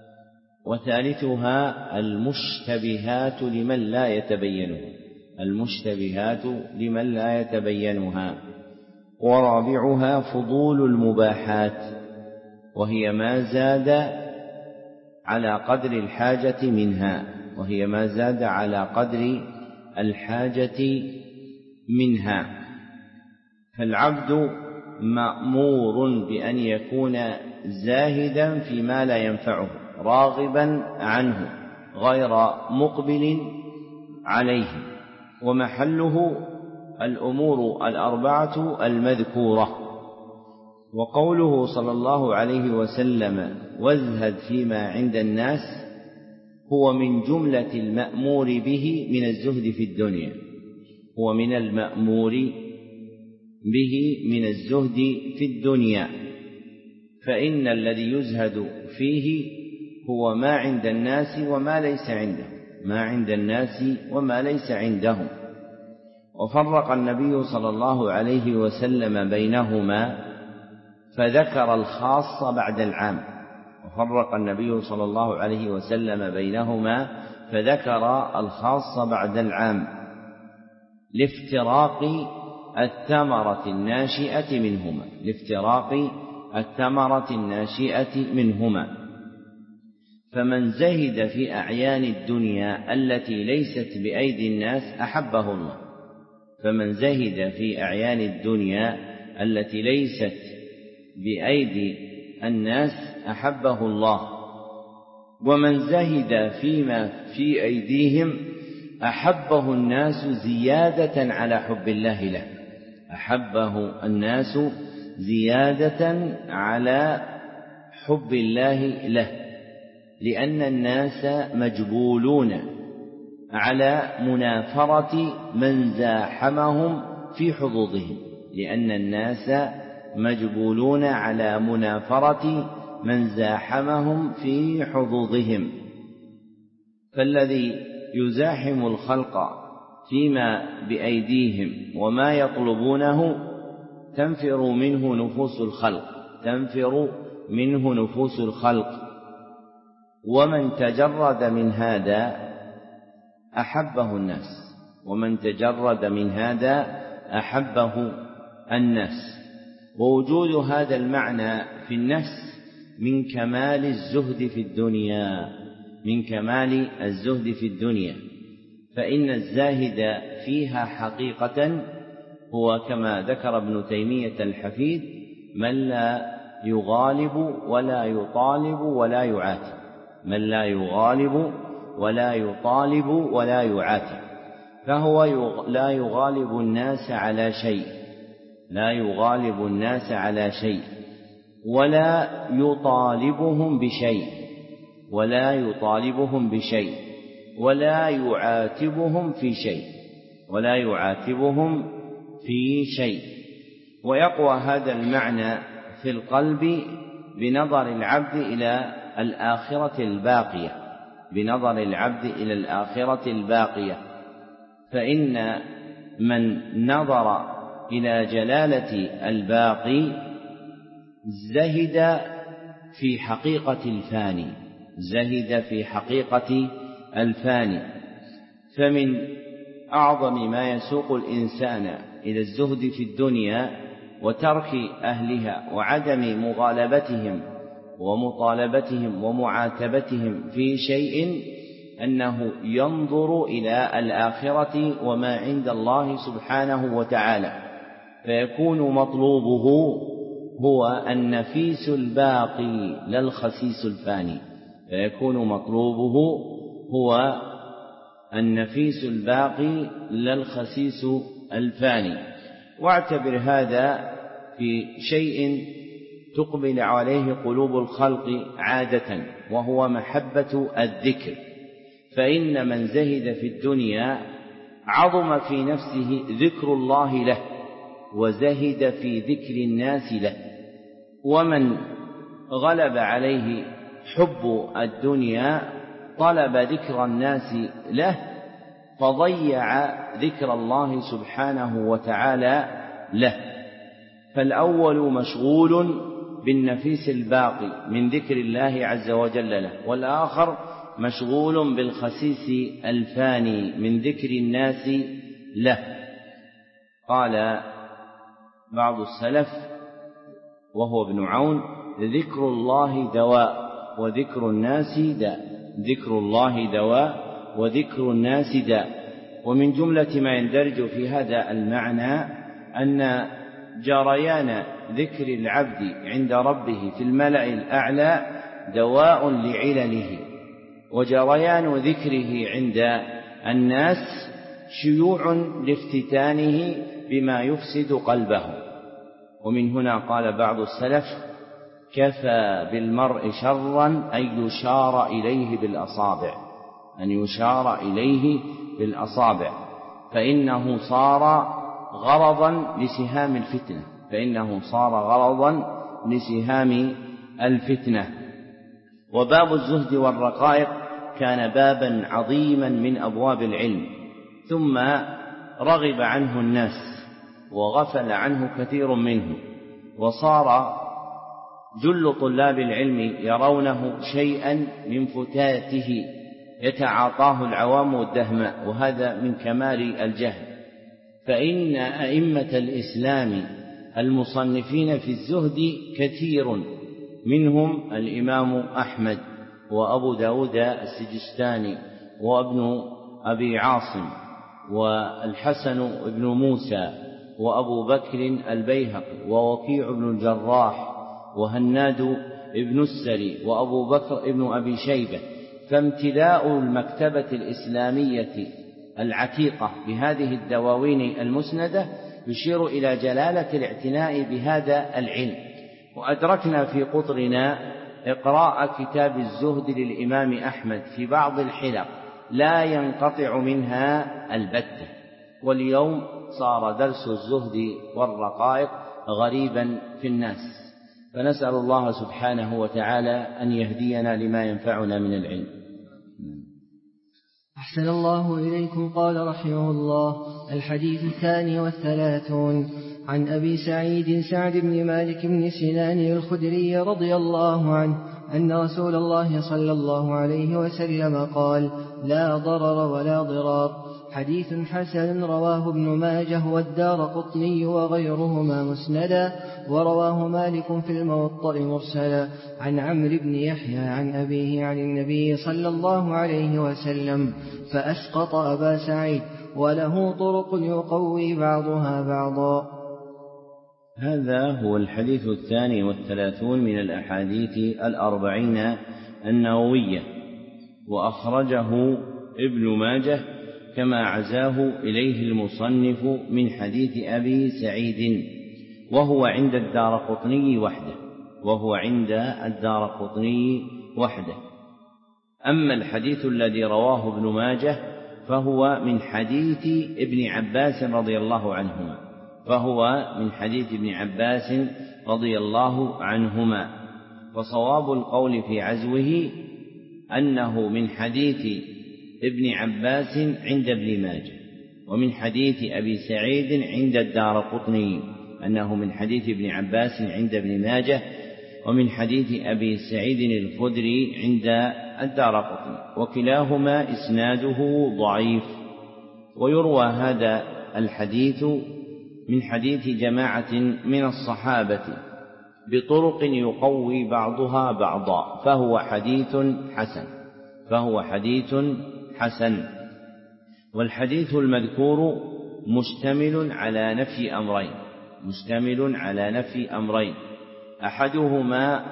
وثالثها المشتبهات لمن لا يتبينها، المشتبهات لمن لا يتبينها، ورابعها فضول المباحات، وهي ما زاد على قدر الحاجة منها، وهي ما زاد على قدر الحاجة منها. فالعبد مأمور بأن يكون زاهدا فيما لا ينفعه، راغبا عنه غير مقبل عليه، ومحله الأمور 4 المذكورة. وقوله صلى الله عليه وسلم: وازهد فيما عند الناس، هو من جملة المأمور به من الزهد في الدنيا، هو من المأمور به من الزهد في الدنيا، فإن الذي يزهد فيه هو ما عند الناس وما ليس عنده، ما عند الناس وما ليس عندهم. وفرق النبي صلى الله عليه وسلم بينهما فذكر الخاص بعد العام، وفرق النبي صلى الله عليه وسلم بينهما فذكر الخاص بعد العام لافتراق الثمرة الناشئة منهما، لافتراق الثمرة الناشئة منهما. فمن زهد في أعيان الدنيا التي ليست بأيدي الناس أحبه الله، فمن زهد في أعيان الدنيا التي ليست بأيدي الناس أحبه الله. ومن زهد فيما في أيديهم أحبه الناس زيادة على حب الله له. أحبه الناس زيادة على حب الله له، لأن الناس مجبولون على منافرة من زاحمهم في حظوظهم، لأن الناس مجبولون على منافرة من زاحمهم في حظوظهم. فالذي يزاحم الخلق فيما بأيديهم وما يطلبونه تنفر منه نفوس الخلق، ومن تجرد من هذا أحبه الناس. ووجود هذا المعنى في النفس من كمال الزهد في الدنيا، فإن الزاهد فيها حقيقة هو كما ذكر ابن تيمية الحفيد من لا يغالب ولا يعاتب، فهو لا يغالب الناس على شيء ولا يطالبهم بشيء ولا يعاتبهم في شيء. ويقوى هذا المعنى في القلب بنظر العبد إلى الآخرة الباقية، فإن من نظر إلى جلالة الباقي زهد في حقيقة الفاني. فمن أعظم ما يسوق الإنسان إلى الزهد في الدنيا وترك أهلها وعدم مغالبتهم ومطالبتهم ومعاتبتهم في شيء أنه ينظر إلى الآخرة وما عند الله سبحانه وتعالى، فيكون مطلوبه هو النفيس الباقي لا الخسيس الفاني. واعتبر هذا في شيء تقبل عليه قلوب الخلق عادة، وهو محبة الذكر، فإن من زهد في الدنيا عظم في نفسه ذكر الله له وزهد في ذكر الناس له، ومن غلب عليه حب الدنيا طلب ذكر الناس له فضيع ذكر الله سبحانه وتعالى له. فالأول مشغول بالنفيس الباقي من ذكر الله عز وجل له، والآخر مشغول بالخسيس الفاني من ذكر الناس له. قال بعض السلف وهو ابن عون: ذكر الله دواء وذكر الناس داء. ومن جملة ما يندرج في هذا المعنى أن جريان ذكر العبد عند ربه في الملأ الأعلى دواء لعلله، وجريان ذكره عند الناس شيوع لافتتانه بما يفسد قلبه. ومن هنا قال بعض السلف: كفى بالمرء شرا أن يشار إليه بالأصابع، فإنه صار غرضا لسهام الفتنة. وباب الزهد والرقائق كان بابا عظيما من أبواب العلم، ثم رغب عنه الناس وغفل عنه كثير منه، وصار جل طلاب العلم يرونه شيئا من فتاته يتعاطاه العوام والدهماء، وهذا من كمال الجهل. فإن أئمة الإسلام المصنفين في الزهد كثير، منهم الإمام أحمد وأبو داود السجستاني وابن أبي عاصم والحسن بن موسى وأبو بكر البيهقي ووكيع بن الجراح وهناد ابن السري وأبو بكر ابن أبي شيبة. فامتلاء المكتبة الإسلامية العتيقة بهذه الدواوين المسندة يشير إلى جلالة الاعتناء بهذا العلم. وأدركنا في قطرنا إقراء كتاب الزهد للإمام أحمد في بعض الحلق لا ينقطع منها البتة، واليوم صار درس الزهد والرقائق غريبا في الناس، فنسأل الله سبحانه وتعالى أن يهدينا لما ينفعنا من العلم. أحسن الله إليكم. قال رحمه الله: الحديث 32 عن أبي سعيد سعد بن مالك بن سنان الخدري رضي الله عنه أن رسول الله صلى الله عليه وسلم قال: لا ضرر ولا ضرار. حديث حسن رواه ابن ماجه والدارقطني وغيرهما مسندا، ورواه مالك في الموطأ مرسلا عن عمرو بن يحيى عن أبيه عن النبي صلى الله عليه وسلم، فأسقط أبا سعيد، وله طرق يقوي بعضها بعضا. هذا هو الحديث 32 من الأحاديث 40 النووية، وأخرجه ابن ماجه كما عزاه إليه المصنف من حديث أبي سعيد، وهو عند الدارقطني وحده. أما الحديث الذي رواه ابن ماجه فهو من حديث ابن عباس رضي الله عنهما، وصواب القول في عزوه أنه من حديث ابن عباس عند ابن ماجه، ومن حديث أبي سعيد عند الدارقطني أنه من حديث ابن عباس عند ابن ماجه، ومن حديث أبي سعيد الخدري عند الدارقطني، وكلاهما إسناده ضعيف. ويروى هذا الحديث من حديث جماعة من الصحابة بطرق يقوي بعضها بعضا، فهو حديث حسن. والحديث المذكور مشتمل على نفي أمرين، أحدهما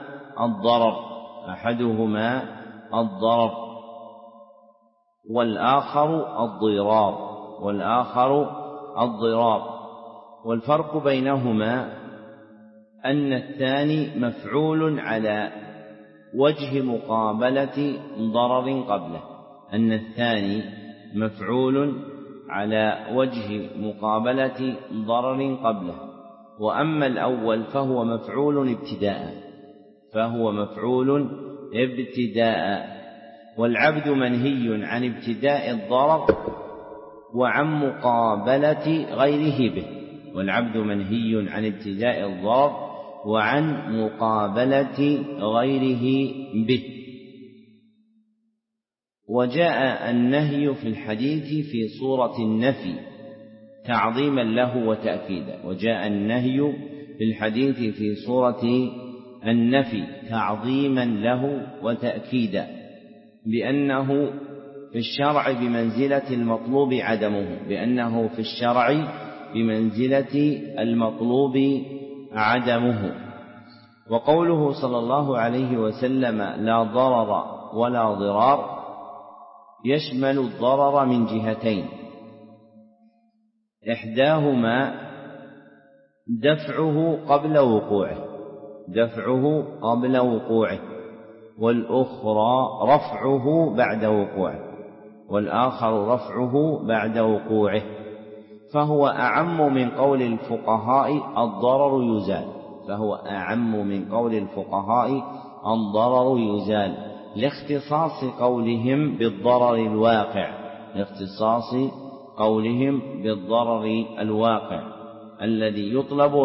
الضرر والآخر الضرار. والفرق بينهما أن الثاني مفعول على وجه مقابلة ضرر قبله، وأما الأول فهو مفعول ابتداء. والعبد منهي عن ابتداء الضرر وعن مقابلة غيره به. وجاء النهي في الحديث في صورة النفي تعظيما له وتأكيدا، بأنه في الشرع بمنزلة المطلوب عدمه. وقوله صلى الله عليه وسلم: لا ضرر ولا ضرار، يشمل الضرر من جهتين: إحداهما دفعه قبل وقوعه، والأخرى رفعه بعد وقوعه، فهو أعم من قول الفقهاء الضرر يزال لاختصاص قولهم بالضرر الواقع الذي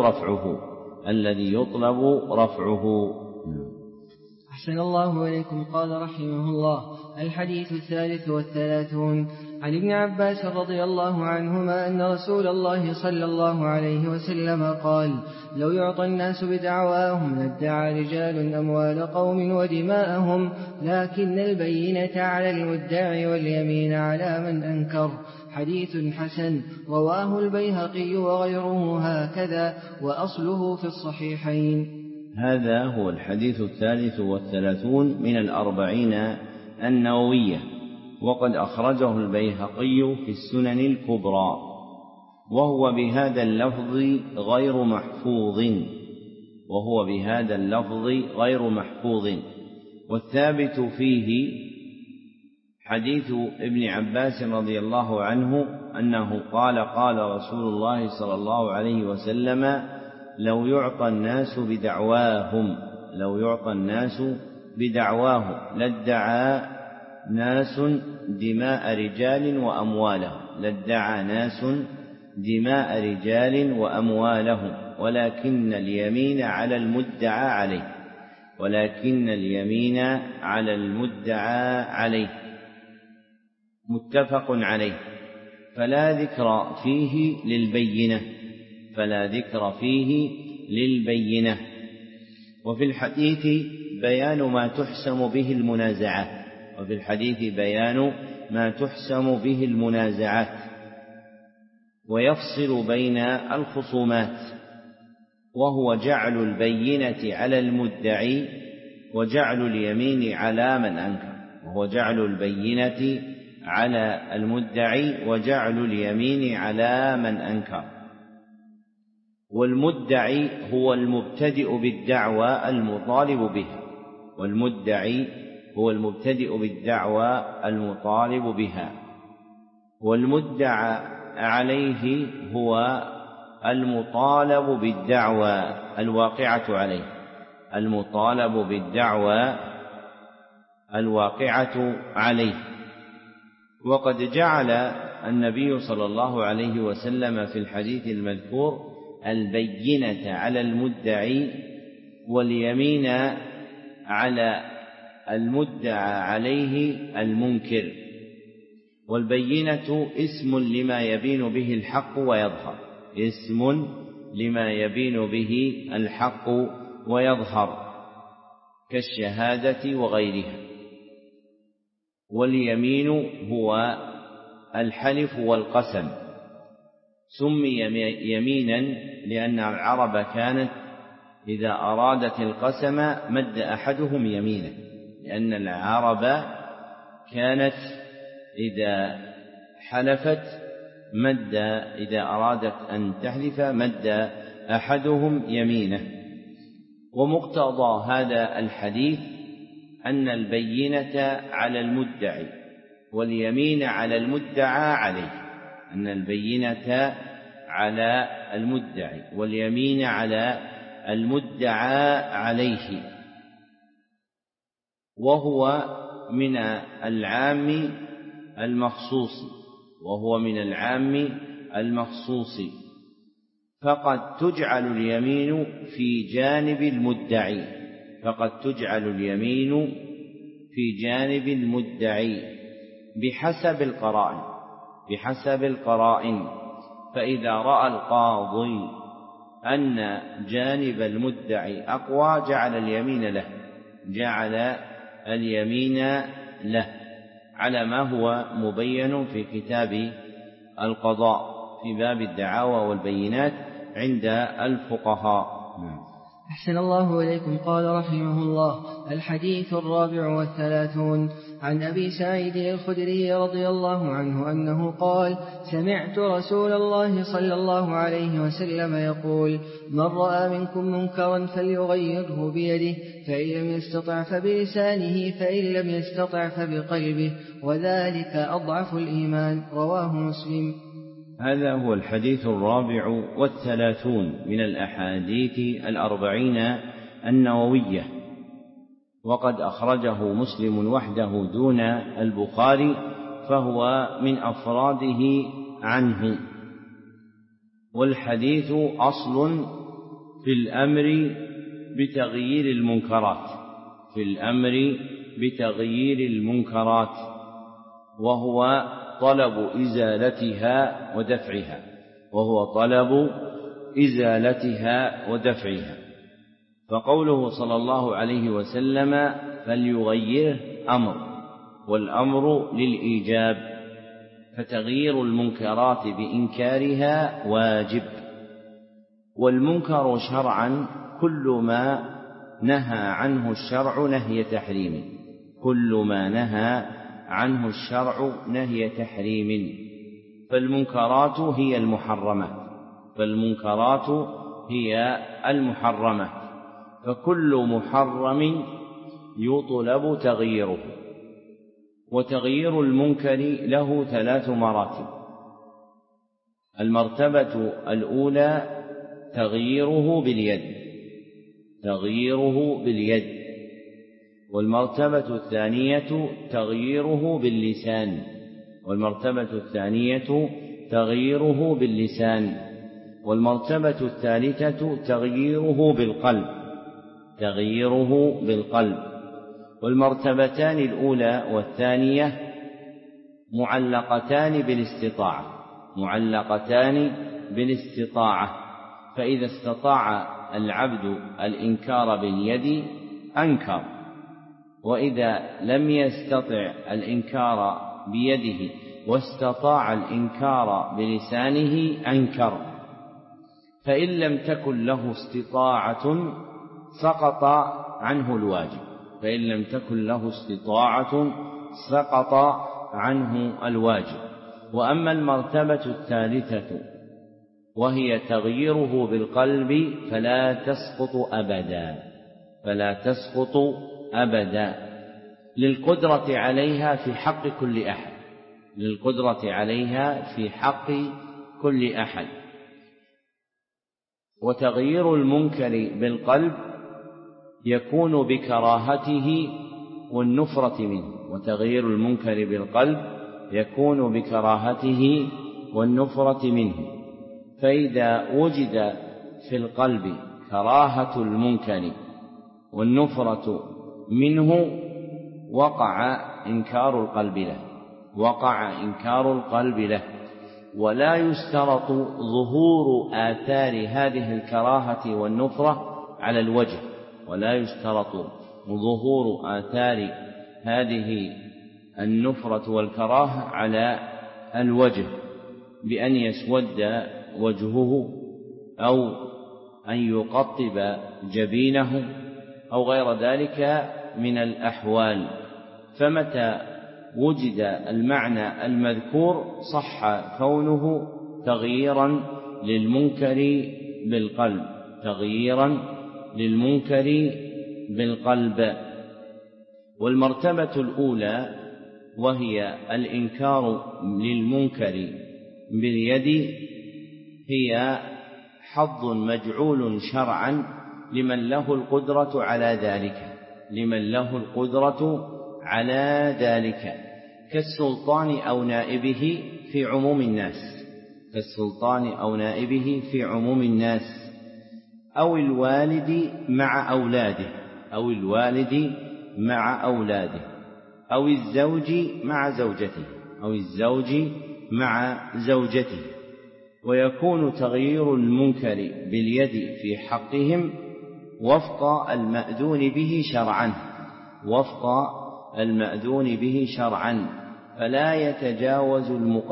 يطلب رفعه. أحسن الله إليكم. قال رحمه الله: الحديث 33 عن ابن عباس رضي الله عنهما أن رسول الله صلى الله عليه وسلم قال: لو يعطى الناس بدعواهم لادعى رجال أموال قوم ودماءهم، لكن البينة على المدعي واليمين على من أنكر. حديث حسن، رواه البيهقي وغيره هكذا، وأصله في الصحيحين. هذا هو الحديث 33 من 40 النووية، وقد أخرجه البيهقي في السنن الكبرى، وهو بهذا اللفظ غير محفوظ، والثابت فيه حديث ابن عباس رضي الله عنه أنه قال: قال رسول الله صلى الله عليه وسلم: لو يعطى الناس بدعواهم لادعى ناس دماء رجال وأموالهم ولكن اليمين على المدعى عليه. متفق عليه. فلا ذكر فيه للبينة. وفي الحديث بيان ما تحسم به المنازعات ويفصل بين الخصومات، وهو جعل البينة على المدعي وجعل اليمين على من أنكر. والمدعي هو المبتدئ بالدعوى المطالب بها، والمدعى عليه هو المطالب بالدعوى الواقعة عليه. وقد جعل النبي صلى الله عليه وسلم في الحديث المذكور البينة على المدعي واليمين على المدعى عليه المنكر. والبينة اسم لما يبين به الحق ويظهر كالشهادة وغيرها. واليمين هو الحلف والقسم، سمي يمينا لأن العرب كانت إذا أرادت القسم مد أحدهم يمينه، لأن العرب كانت إذا حلفت إذا أرادت أن تحلف مد أحدهم يمينه. ومقتضى هذا الحديث أن البينة على المدعي واليمين على المدعى عليه، وهو من العام المخصوص. فقد تجعل اليمين في جانب المدعي بحسب القرائن. فإذا رأى القاضي أن جانب المدعي أقوى جعل اليمين له على ما هو مبين في كتاب القضاء في باب الدعاوى والبينات عند الفقهاء. أحسن الله إليكم. قال رحمه الله: الحديث 34 عن أبي سعيد الخدري رضي الله عنه أنه قال: سمعت رسول الله صلى الله عليه وسلم يقول: من رأى منكم منكرا فليغيره بيده، فإن لم يستطع فبلسانه، فإن لم يستطع فبقلبه، وذلك أضعف الإيمان. رواه مسلم. هذا هو الحديث 34 من الأحاديث 40 النووية، وقد أخرجه مسلم وحده دون البخاري، فهو من أفراده عنه. والحديث أصل في الأمر بتغيير المنكرات، وهو طلب إزالتها ودفعها. فقوله صلى الله عليه وسلم فليغيره أمر، والأمر للإيجاب، فتغيير المنكرات بإنكارها واجب. والمنكر شرعا كل ما نهى عنه الشرع نهي تحريم، كل ما نهى عنه الشرع نهي تحريم. فالمنكرات هي المحرمة، فكل محرم يطلب تغييره. وتغيير المنكر له 3 مراتب. المرتبة الأولى تغييره باليد، والمرتبة الثانية تغييره باللسان، والمرتبة الثالثة تغييره بالقلب. والمرتبتان الأولى والثانية معلقتان بالاستطاعة، فإذا استطاع العبد الإنكار باليد أنكر، وإذا لم يستطع الإنكار بيده واستطاع الإنكار بلسانه أنكر. فإن لم تكن له استطاعة سقط عنه الواجب. وأما المرتبة الثالثة وهي تغييره بالقلب فلا تسقط أبدا للقدرة عليها في حق كل أحد. وتغيير المنكر بالقلب يكون بكراهته والنفرة منه، فإذا وجد في القلب كراهة المنكر والنفرة منه وقع إنكار القلب له. ولا يشترط ظهور آثار هذه الكراهة والنفرة على الوجه، على الوجه بأن يسود وجهه أو أن يقطب جبينه أو غير ذلك من الأحوال. فمتى وجد المعنى المذكور صح كونه تغييرا للمنكر بالقلب. والمرتبة الأولى وهي الإنكار للمنكر باليد هي حظ مجعول شرعا لمن له القدرة على ذلك كالسلطان أو نائبه في عموم الناس، أو الوالد مع أولاده، أو الزوج مع زوجته. ويكون تغيير المنكر باليد في حقهم وفق المأذون به شرعا، فلا يتجاوز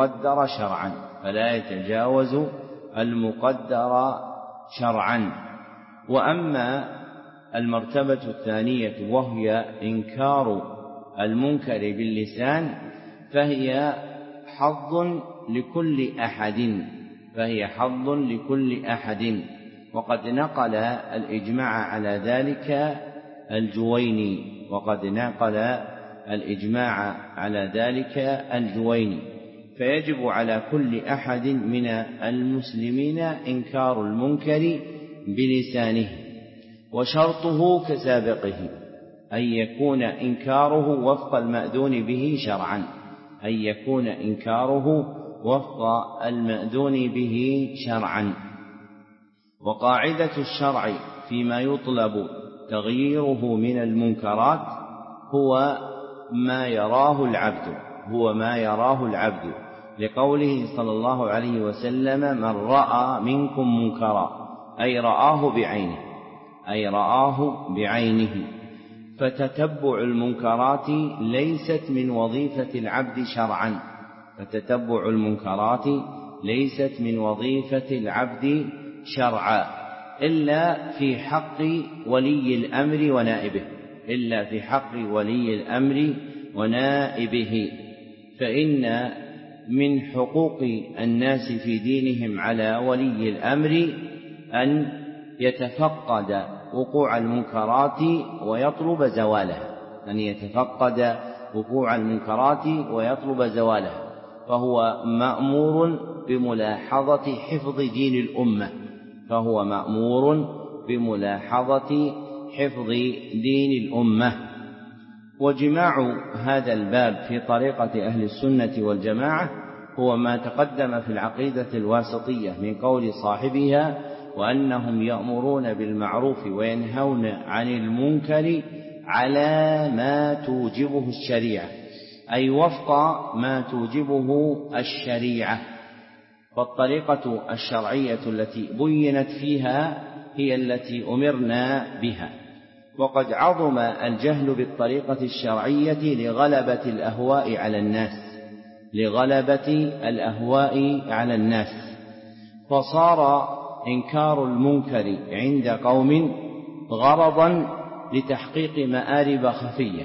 المقدر شرعا. وأما المرتبة الثانية وهي إنكار المنكر باللسان فهي حظ لكل أحد، وقد نقل الإجماع على ذلك الجويني. فيجب على كل أحد من المسلمين إنكار المنكر بلسانه، وشرطه كسابقه أن يكون إنكاره وفق المأذون به شرعا. وقاعدة الشرع فيما يطلب تغييره من المنكرات هو ما يراه العبد، لقوله صلى الله عليه وسلم: من رأى منكم منكرا، أي رآه بعينه. فتتبع المنكرات ليست من وظيفة العبد شرعا، إلا في حق ولي الأمر ونائبه، إلا في حق ولي الأمر ونائبه، فإن من حقوق الناس في دينهم على ولي الأمر أن يتفقد وقوع المنكرات ويطلب زوالها، أن يتفقد وقوع المنكرات ويطلب زوالها، فهو مأمور بملاحظة حفظ دين الأمة، فهو مأمور بملاحظة حفظ دين الأمة. وجماع هذا الباب في طريقة أهل السنة والجماعة هو ما تقدم في العقيدة الواسطية من قول صاحبها: وأنهم يأمرون بالمعروف وينهون عن المنكر على ما توجبه الشريعة، أي وفق ما توجبه الشريعة. فالطريقة الشرعية التي بينت فيها هي التي أمرنا بها. وقد عظم الجهل بالطريقة الشرعية لغلبة الأهواء على الناس، لغلبة الأهواء على الناس، فصار إنكار المنكر عند قوم غرضا لتحقيق مآرب خفية،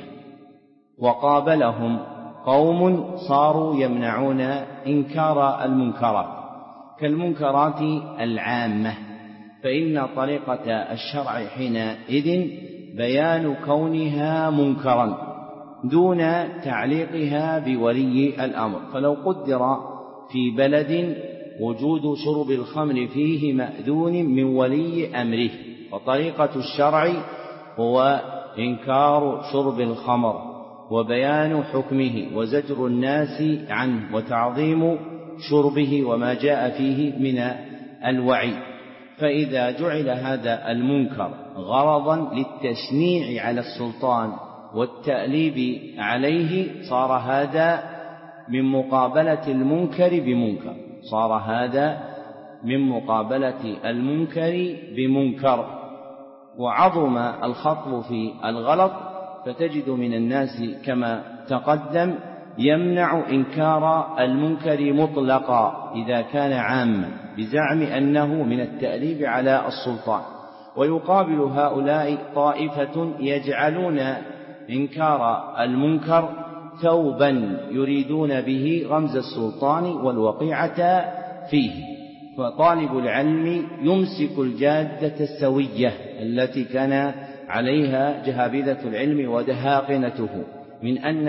وقابلهم قوم صاروا يمنعون إنكار المنكرات كالمنكرات العامة، فإن طريقة الشرع حينئذ بيان كونها منكرا دون تعليقها بولي الأمر. فلو قدر في بلد وجود شرب الخمر فيه مأذون من ولي أمره، وطريقة الشرع هو إنكار شرب الخمر وبيان حكمه وزجر الناس عنه وتعظيم شربه وما جاء فيه من الوعي. فإذا جعل هذا المنكر غرضا للتشنيع على السلطان والتأليب عليه، صار هذا من مقابلة المنكر بمنكر، صار هذا من مقابلة المنكر بمنكر. وعظم الخطب في الغلط، فتجد من الناس كما تقدم يمنع إنكار المنكر مطلقا إذا كان عاما بزعم أنه من التأليب على السلطان، ويقابل هؤلاء طائفة يجعلون إنكار المنكر ثوبا يريدون به غمز السلطان والوقيعة فيه. فطالب العلم يمسك الجادة السوية التي كان عليها جهابذة العلم ودهاقنته، من أن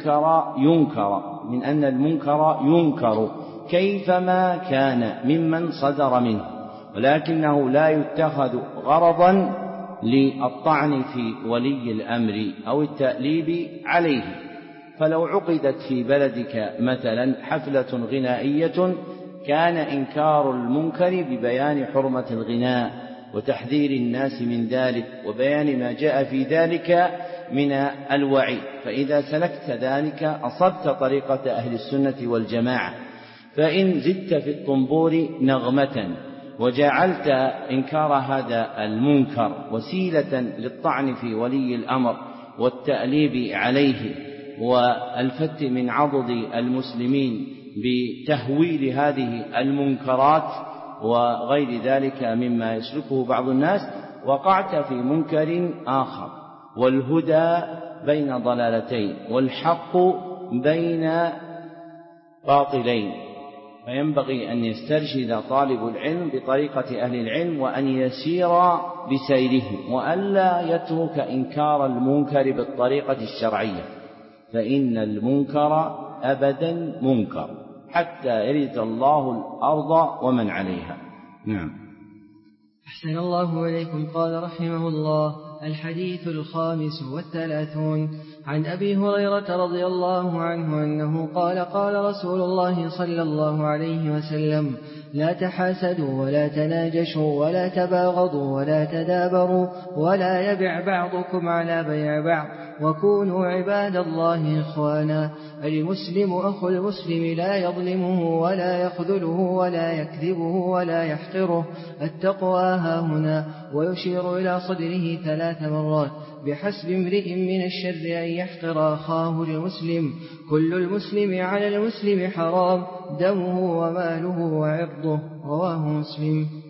المنكر ينكر كيفما كان ممن صدر منه، ولكنه لا يتخذ غرضا للطعن في ولي الأمر أو التأليب عليه. فلو عقدت في بلدك مثلا حفلة غنائية، كان إنكار المنكر ببيان حرمة الغناء وتحذير الناس من ذلك وبيان ما جاء في ذلك من الوعي، فإذا سلكت ذلك أصبت طريقة أهل السنة والجماعة. فإن زدت في الطنبور نغمة وجعلت إنكار هذا المنكر وسيلة للطعن في ولي الأمر والتأليب عليه والفت من عضد المسلمين بتهويل هذه المنكرات وغير ذلك مما يسلكه بعض الناس، وقعت في منكر آخر. والهدى بين ضلالتين والحق بين باطلين، فينبغي أن يسترشد طالب العلم بطريقة أهل العلم وأن يسير بسيرهم، وألا يترك إنكار المنكر بالطريقة الشرعية، فإن المنكر أبدا منكر حتى يرث الله الأرض ومن عليها. نعم. أحسن الله إليكم. قال رحمه الله: الحديث 35 عن أبي هريرة رضي الله عنه أنه قال: قال رسول الله صلى الله عليه وسلم: لا تحاسدوا ولا تناجشوا ولا تباغضوا ولا تدابروا ولا يبع بعضكم على بيع بعض، وكونوا عباد الله إخوانا. المسلم أخو المسلم لا يظلمه ولا يخذله ولا يكذبه ولا يحقره. التقوى هاهنا، ويشير إلى صدره 3 مرات: بحسب امرئ من الشر أن يحقر أخاه المسلم. كل المسلم على المسلم حرام، دمه وماله وعرضه. رواه مسلم.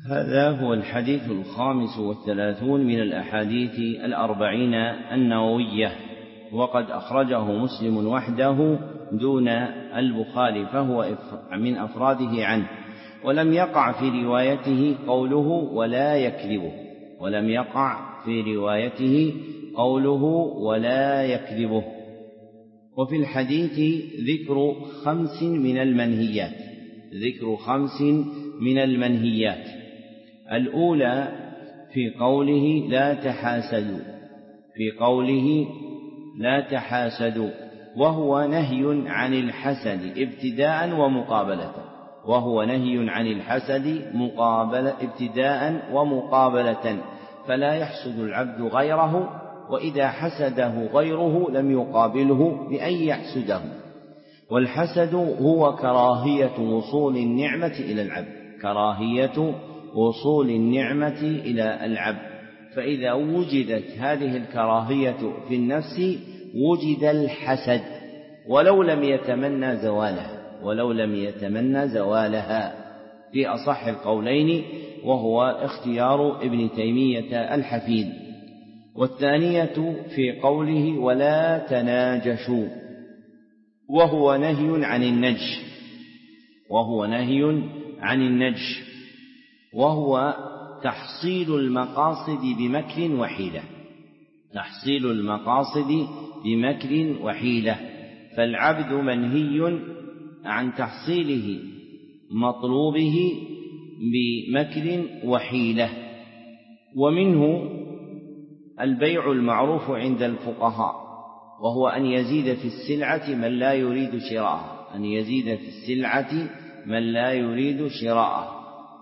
هذا هو الحديث 35 من الأحاديث 40 النووية، وقد أخرجه مسلم وحده دون البخاري، فهو من أفراده عنه، ولم يقع في روايته قوله ولا يكذبه، ولم يقع في روايته قوله ولا يكذبه. وفي الحديث ذكر 5 من المنهيات، ذكر 5 من المنهيات. الأولى في قوله لا تحاسدوا، في قوله لا تحاسدوا، وهو نهي عن الحسد ابتداء ومقابلة، وهو نهي عن الحسد ابتداء ومقابلة، فلا يحسد العبد غيره، وإذا حسده غيره لم يقابله بأن يحسده. والحسد هو كراهية وصول النعمة إلى العبد، كراهية وصول النعمة إلى العبد، فإذا وجدت هذه الكراهية في النفس وجد الحسد، ولو لم يتمنى زوالها، ولو لم يتمنى زوالها في أصح القولين، وهو اختيار ابن تيمية الحفيد. والثانية في قوله ولا تناجشوا، وهو نهي عن النجش، وهو نهي عن النجش، وهو تحصيل المقاصد بمكر وحيلة، تحصيل المقاصد بمكر وحيلة، فالعبد منهي عن تحصيله مطلوبه بمكر وحيلة. ومنه البيع المعروف عند الفقهاء، وهو أن يزيد في السلعة من لا يريد شراءها، أن يزيد في السلعة من لا يريد شراءها.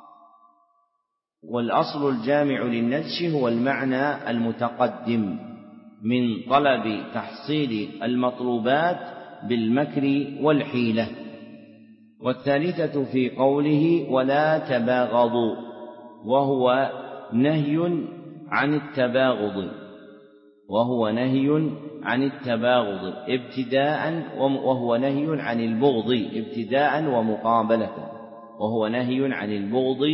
والأصل الجامع للنجش هو المعنى المتقدم من طلب تحصيل المطلوبات بالمكر والحيلة. والثالثة في قوله ولا تباغضوا، وهو نهي عن التباغض، وهو نهي عن التباغض ابتداء، وهو نهي عن البغض ابتداء ومقابلة، وهو نهي عن البغض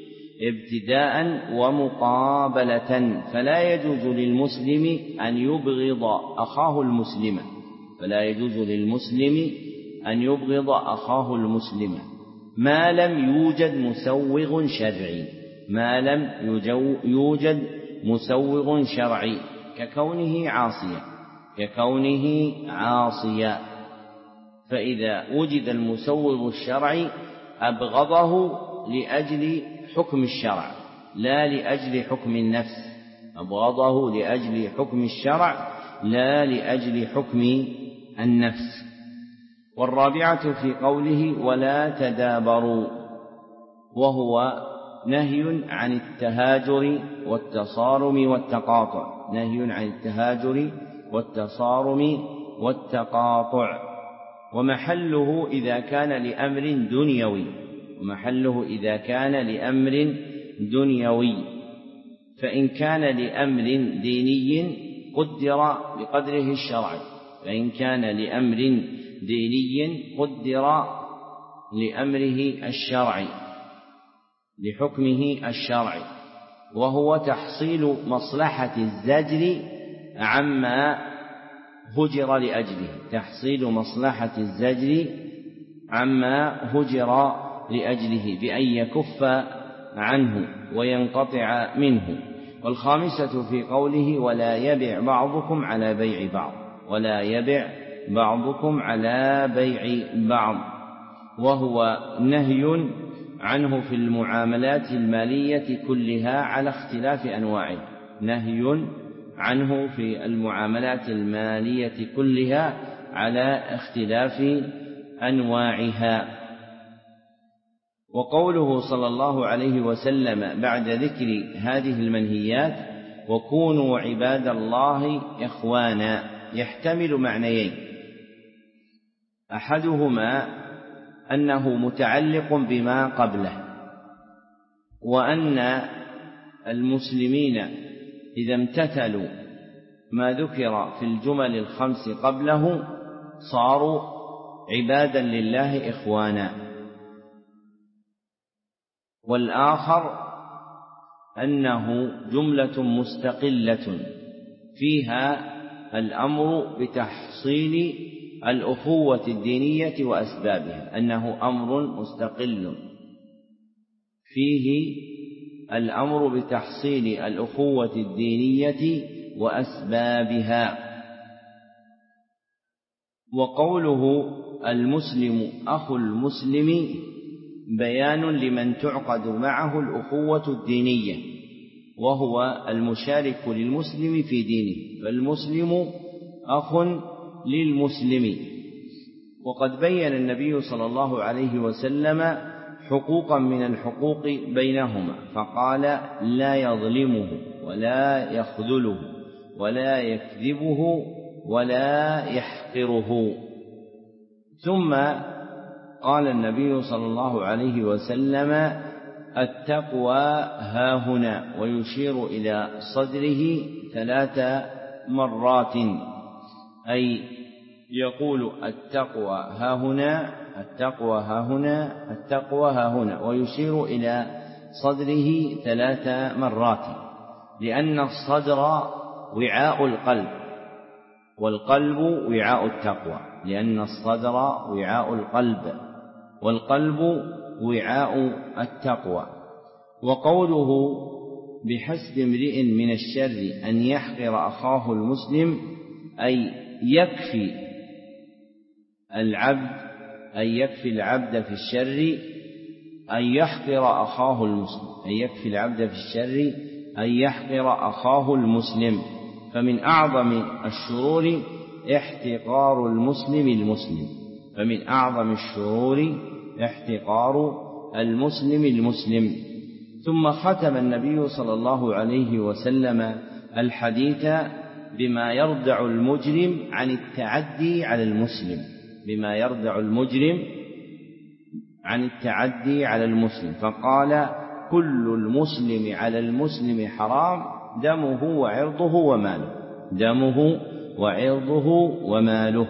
ابتداء ومقابلة، فلا يجوز للمسلم أن يبغض أخاه المسلم، فلا يجوز للمسلم أن يبغض أخاه المسلم ما لم يوجد مسوغ شرعي، ما لم يوجد مسوغ شرعي، ككونه عاصيا، ككونه عاصيا. فإذا وجد المسوغ الشرعي أبغضه لأجل حكم الشرع لا لأجل حكم النفس، أبغضه لأجل حكم الشرع لا لأجل حكم النفس. والرابعة في قوله ولا تدابروا، وهو نهي عن التهاجر والتصارم والتقاطع، نهي عن التهاجر والتصارم والتقاطع. ومحله إذا كان لأمر دنيوي، ومحله إذا كان لأمر دنيوي، فإن كان لأمر ديني قدر بقدره الشرعي، فإن كان لأمر ديني قدر لأمره الشرعي، لحكمه الشرعي، وهو تحصيل مصلحة الزجر عما هجر لأجله، تحصيل مصلحة الزجر عما هجر لأجله بأن يكف عنه وينقطع منه. والخامسة في قوله ولا يبع بعضكم على بيع بعض، ولا يبع بعضكم على بيع بعض، وهو نهي عنه في المعاملات المالية كلها على اختلاف أنواعه، نهي عنه في المعاملات المالية كلها على اختلاف أنواعها. وقوله صلى الله عليه وسلم بعد ذكر هذه المنهيات وكونوا عباد الله إخوانا، يحتمل معنيين، أحدهما أنه متعلق بما قبله، وأن المسلمين إذا امتثلوا ما ذكر في الجمل 5 قبله صاروا عبادا لله إخوانا. والآخر أنه جملة مستقلة فيها الأمر بتحصيل الأخوة الدينية وأسبابها، أنه أمر مستقل فيه الأمر بتحصيل الأخوة الدينية وأسبابها. وقوله المسلم أخو المسلم بيان لمن تعقد معه الأخوة الدينية، وهو المشارك للمسلم في دينه، فالمسلم أخ للمسلم. وقد بين النبي صلى الله عليه وسلم حقوقا من الحقوق بينهما، فقال: لا يظلمه ولا يخذله ولا يكذبه ولا يحقره. ثم قال النبي صلى الله عليه وسلم: التقوى هاهنا، ويشير إلى صدره 3 مرات، أي يقول: التقوى هاهنا، التقوى هاهنا، التقوى هاهنا، ويشير إلى صدره 3 مرات، لأن الصدر وعاء القلب، والقلب وعاء التقوى، لأن الصدر وعاء القلب والقلب وعاء التقوى. وقوله: بحسب امرئ من الشر أن يحقر أخاه المسلم، أي يكفي العبد في الشر أن يحقر أخاه المسلم، أن يكفي العبد في الشر أن يحقر أخاه المسلم. فمن أعظم الشرور احتقار المسلم المسلم، فمن أعظم الشرور احتقار المسلم المسلم. ثم ختم النبي صلى الله عليه وسلم الحديث بما يردع المجرم عن التعدي على المسلم، بما يردع المجرم عن التعدي على المسلم، فقال: كل المسلم على المسلم حرام، دمه وعرضه وماله، دمه وعرضه وماله.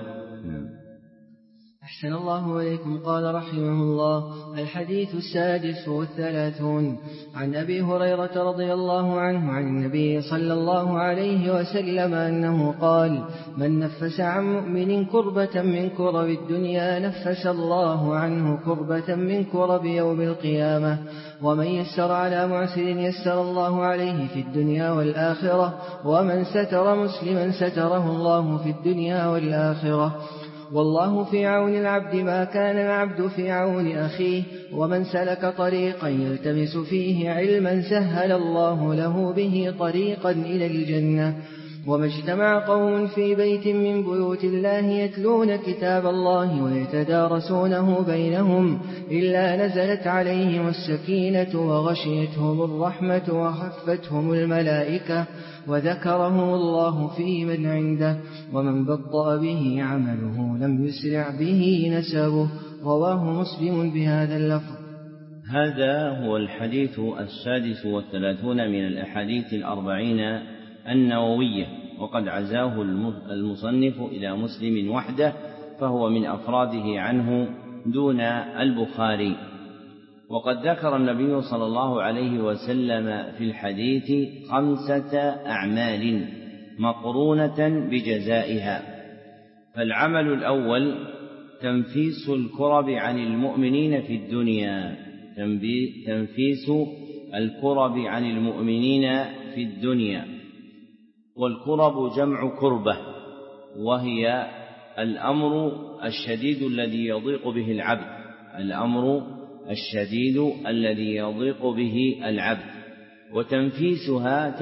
أحسن الله إليكم. قال رحمه الله: الحديث 36 عن أبي هريرة رضي الله عنه عن النبي صلى الله عليه وسلم أنه قال: من نفس عن مؤمن كربة من كرب الدنيا نفس الله عنه كربة من كرب يوم القيامة، ومن يسر على معسر يسر الله عليه في الدنيا والآخرة، ومن ستر مسلما ستره الله في الدنيا والآخرة. والله في عون العبد ما كان العبد في عون أخيه، ومن سلك طريقا يلتمس فيه علما سهل الله له به طريقا إلى الجنة. وما اجتمع قوم في بيت من بيوت الله يتلون كتاب الله ويتدارسونه بينهم إلا نزلت عليهم السكينة وغشيتهم الرحمة وحفتهم الملائكة وذكرهم الله في من عنده، ومن بطأ به عمله لم يسرع به نسبه. رواه مسلم بهذا اللفظ. هذا هو الحديث 36 من الأحاديث 40 النووية، وقد عزاه المصنف إلى مسلم وحده، فهو من أفراده عنه دون البخاري. وقد ذكر النبي صلى الله عليه وسلم في الحديث 5 أعمال مقرونة بجزائها. فالعمل الأول تنفيس الكرب عن المؤمنين في الدنيا، تنفيس الكرب عن المؤمنين في الدنيا. والكرب جمع كربة، وهي الأمر الشديد الذي يضيق به العبد، الأمر الشديد الذي يضيق به العبد، وتنفيسها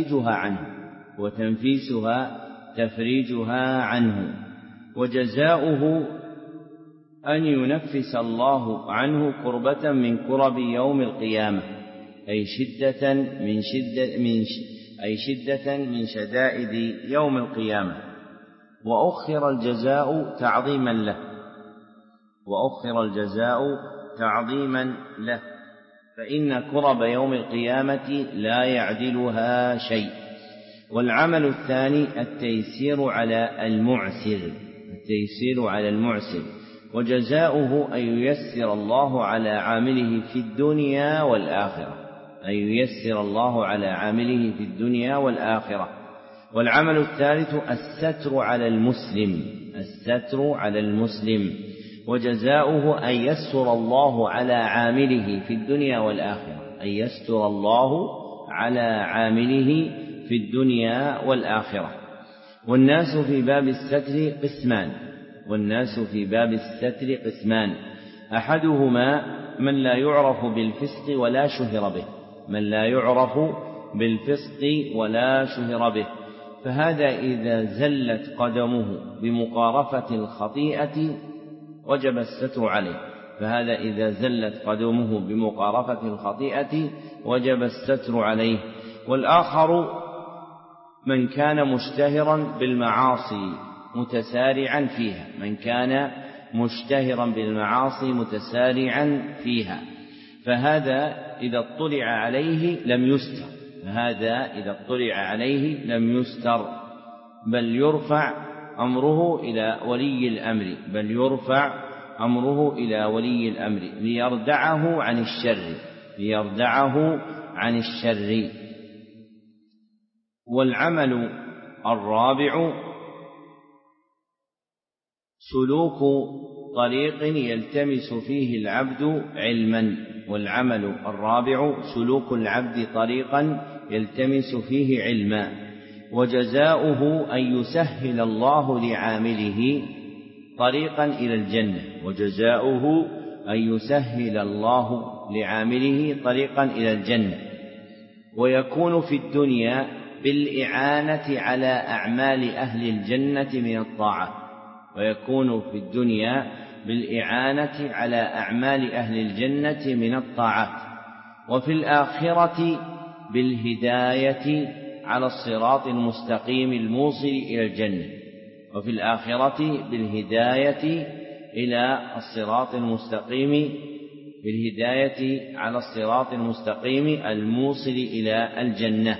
تفريجها عنه. وجزاؤه أن ينفس الله عنه كربة من كرب يوم القيامة، أي شدة من شدائد يوم القيامة. وأخر الجزاء تعظيما له، فإن كرب يوم القيامة لا يعدلها شيء. والعمل الثاني التيسير على المعسر، وجزاؤه أن ييسر الله على عامله في الدنيا والآخرة، أن ييسر الله على عامله في الدنيا والآخرة. والعمل الثالث الستر على المسلم، وجزاؤه أن يستر الله على عامله في الدنيا والآخرة، والناس في باب الستر قسمان، أحدهما من لا يعرف بالفسق ولا شهر به، فهذا إذا زلت قدمه بمقارفة الخطيئة وجب الستر عليه. والآخر من كان مشتهرا بالمعاصي متسارعا فيها، فهذا إذا اطلع عليه لم يستر، بل يرفع أمره إلى ولي الأمر ليردعه عن الشر. والعمل الرابع سلوك طريق يلتمس فيه العبد علما، وجزاؤه أن يسهل الله لعامله طريقا إلى الجنة، ويكون في الدنيا بالإعانة على أعمال أهل الجنة من الطاعات، وفي الآخرة بالهداية على الصراط المستقيم الموصل إلى الجنة.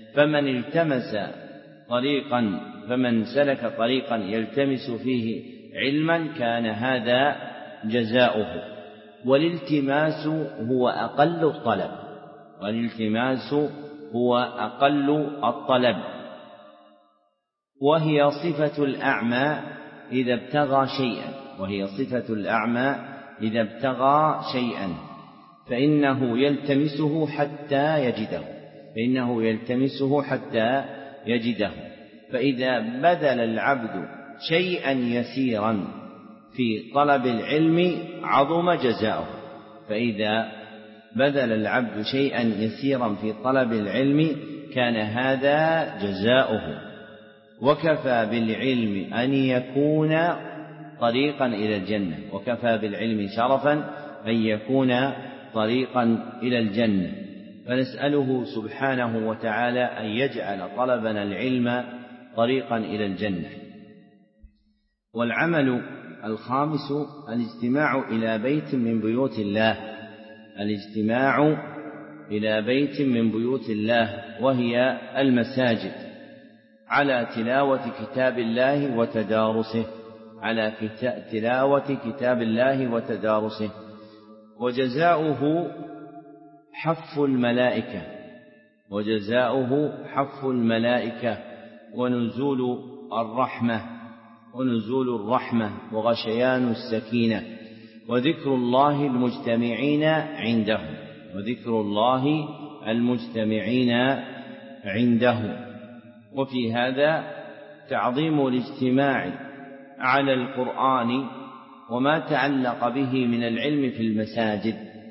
فمن سلك طريقا يلتمس فيه علما كان هذا جزاؤه. والالتماس هو أقل الطلب، وهي صفة الأعمى إذا ابتغى شيئا فإنه يلتمسه حتى يجده، فإذا بذل العبد شيئا يسيرا في طلب العلم عظم كان هذا جزاؤه. وكفى بالعلم أن يكون طريقا إلى الجنة، شرفا أن يكون طريقا إلى الجنة. فنسأله سبحانه وتعالى أن يجعل طلبنا العلم طريقا إلى الجنة. والعمل الخامس الاجتماع إلى بيت من بيوت الله وهي المساجد، على تلاوة كتاب الله وتدارسه. وجزاؤه حف الملائكة ونزول الرحمة وغشيان السكينة، وذكر الله المجتمعين عنده. وفي هذا تعظيم الاجتماع على القرآن وما تعلق به من العلم في المساجد،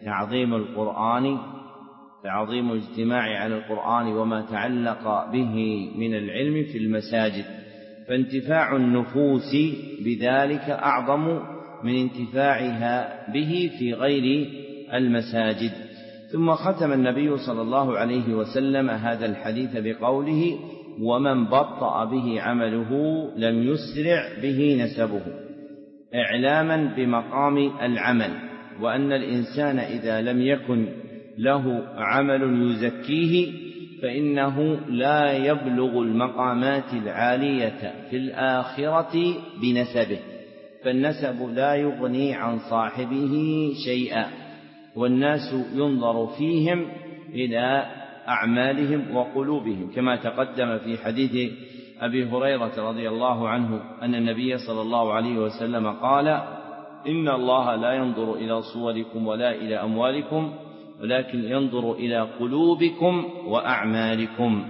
تعظيم الاجتماع على القرآن وما تعلق به من العلم في المساجد، فانتفاع النفوس بذلك أعظم من انتفاعها به في غير المساجد. ثم ختم النبي صلى الله عليه وسلم هذا الحديث بقوله: ومن بطأ به عمله لم يسرع به نسبه، إعلاما بمقام العمل، وأن الإنسان إذا لم يكن له عمل يزكيه فإنه لا يبلغ المقامات العالية في الآخرة بنسبه، فالنسب لا يغني عن صاحبه شيئا، والناس ينظر فيهم إلى أعمالهم وقلوبهم، كما تقدم في حديث أبي هريرة رضي الله عنه أن النبي صلى الله عليه وسلم قال: إن الله لا ينظر إلى صوركم ولا إلى أموالكم ولكن ينظر إلى قلوبكم وأعمالكم.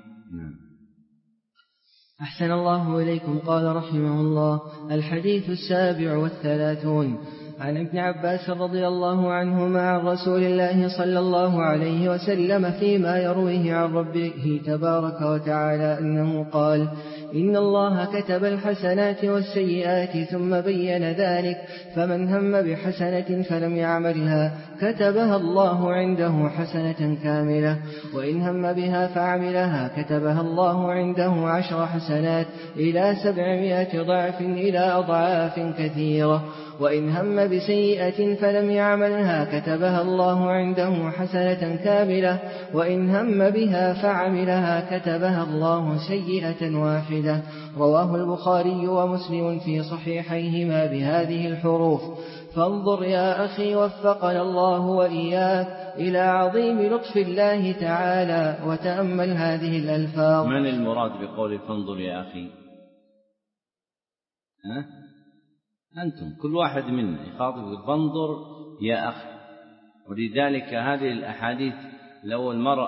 أحسن الله إليكم. قال رحمه الله: الحديث 37 عن ابن عباس رضي الله عنهما عن رسول الله صلى الله عليه وسلم فيما يرويه عن ربه تبارك وتعالى أنه قال: إن الله كتب الحسنات والسيئات ثم بين ذلك، فمن هم بحسنة فلم يعملها كتبها الله عنده حسنة كاملة، وإن هم بها فعملها كتبها الله عنده 10 حسنات إلى 700 ضعف إلى أضعاف كثيرة، وإن هم بسيئة فلم يعملها كتبها الله عنده حسنة كاملة، وإن هم بها فعملها كتبها الله سيئة واحدة. رواه البخاري ومسلم في صحيحيهما بهذه الحروف: فانظر يا أخي وفقنا الله وإياك إلى عظيم لطف الله تعالى وتأمل هذه الألفاظ. من المراد بقول فانظر يا أخي؟ أنتم كل واحد منا يخاطب فانظر يا أخي. ولذلك هذه الأحاديث لو المرء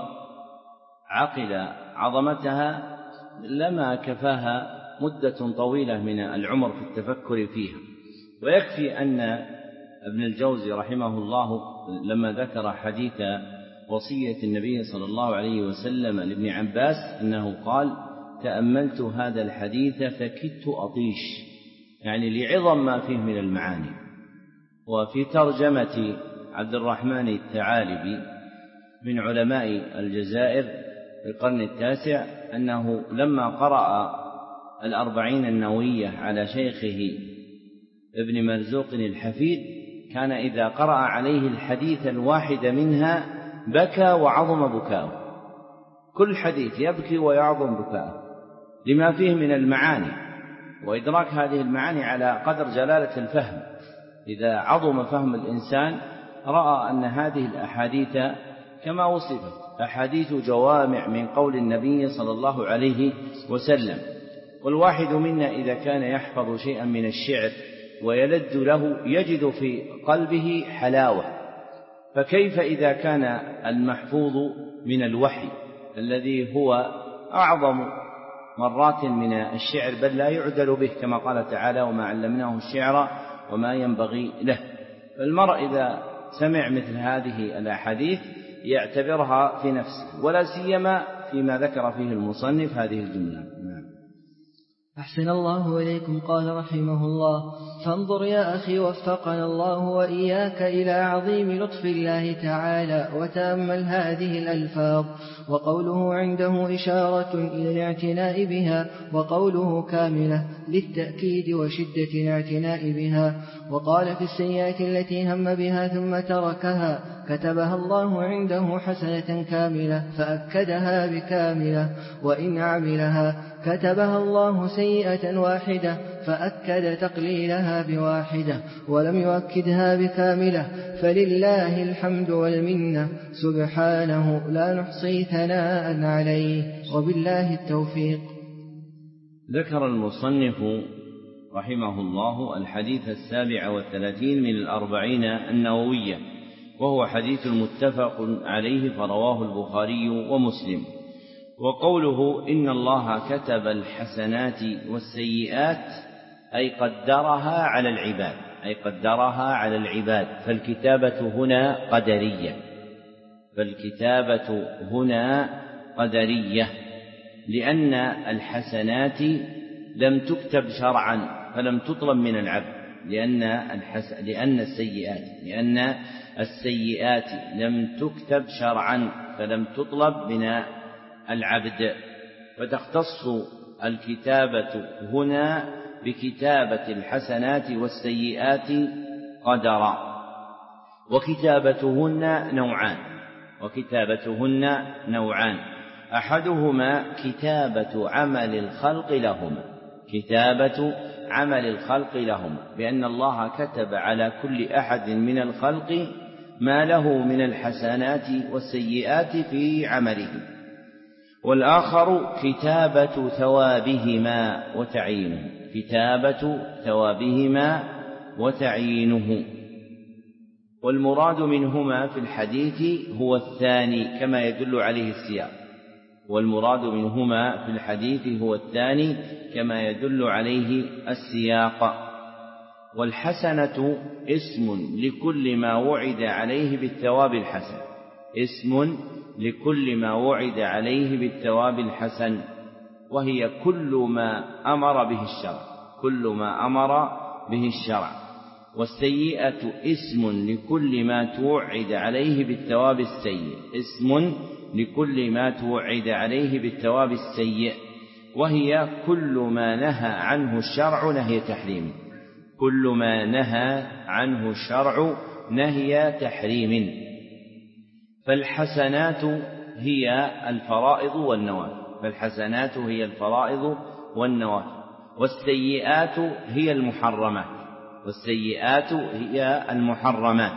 عقل عظمتها لما كفاها مدة طويلة من العمر في التفكر فيها. ويكفي أن ابن الجوزي رحمه الله لما ذكر حديث وصية النبي صلى الله عليه وسلم لابن عباس أنه قال: تأملت هذا الحديث فكدت أطيش، يعني لعظم ما فيه من المعاني. وفي ترجمة عبد الرحمن الثعالبي من علماء الجزائر في القرن 9 أنه لما قرأ 40 النووية على شيخه ابن مرزوق الحفيد كان إذا قرأ عليه الحديث الواحد منها بكى وعظم بكاؤه، كل حديث يبكي ويعظم بكاؤه لما فيه من المعاني وإدراك هذه المعاني على قدر جلالة الفهم. إذا عظم فهم الإنسان رأى أن هذه الأحاديث كما وصفت أحاديث جوامع من قول النبي صلى الله عليه وسلم. والواحد منا إذا كان يحفظ شيئا من الشعر ويلد له يجد في قلبه حلاوة، فكيف إذا كان المحفوظ من الوحي الذي هو أعظم مرات من الشعر بل لا يعدل به، كما قال تعالى: وما علمناه الشعر وما ينبغي له. فالمرء إذا سمع مثل هذه الأحاديث يعتبرها في نفسه، ولا سيما فيما ذكر فيه المصنف هذه الجملة. أحسن الله إليكم. قال رحمه الله: فانظر يا أخي وفقنا الله وإياك إلى عظيم لطف الله تعالى وتأمل هذه الألفاظ. وقوله عنده إشارة إلى الاعتناء بها، وقوله كاملة للتأكيد وشدة الاعتناء بها. وقال في السيئات التي هم بها ثم تركها كتبها الله عنده حسنة كاملة فأكدها بكاملة، وإن عملها كتبها الله سيئة واحدة فأكد تقليلها بواحدة ولم يؤكدها بكاملة. فلله الحمد والمنة سبحانه لا نحصي ثناء عليه، وبالله التوفيق. ذكر المصنف رحمه الله الحديث 37 من 40 النووية، وهو حديث متفق عليه فرواه البخاري ومسلم. وقوله إن الله كتب الحسنات والسيئات أي قدرها على العباد، فالكتابة هنا قدرية، لأن الحسنات لم تكتب شرعا فلم تطلب من العبد، لأن السيئات لم تكتب شرعا فلم تطلب من العبد، فتختص الكتابة هنا بكتابة الحسنات والسيئات قدرا. وكتابتهن نوعان، أحدهما كتابة عمل الخلق لهما، بأن الله كتب على كل أحد من الخلق ما له من الحسنات والسيئات في عمله. والآخر كتابة ثوابهما وتعيينه، كتابة ثوابهما وتعيينه. والمراد منهما في الحديث هو الثاني كما يدل عليه السياق، والمراد منهما في الحديث هو الثاني كما يدل عليه السياق. والحسنة اسم لكل ما وعد عليه بالثواب الحسن، اسم لكل ما وعد عليه بالثواب الحسن، وهي كل ما أمر به الشرع، كل ما أمر به الشرع. والسيئة اسم لكل ما توعد عليه بالثواب السيء، اسم لكل ما توعد عليه بالثواب السيء، وهي كل ما نهى عنه الشرع نهي تحريم، كل ما نهى عنه الشرع نهي تحريم. فالحسنات هي الفرائض والنوافل، فالحسنات هي الفرائض والنوافل، والسيئات هي المحرمات، والسيئات هي المحرمات.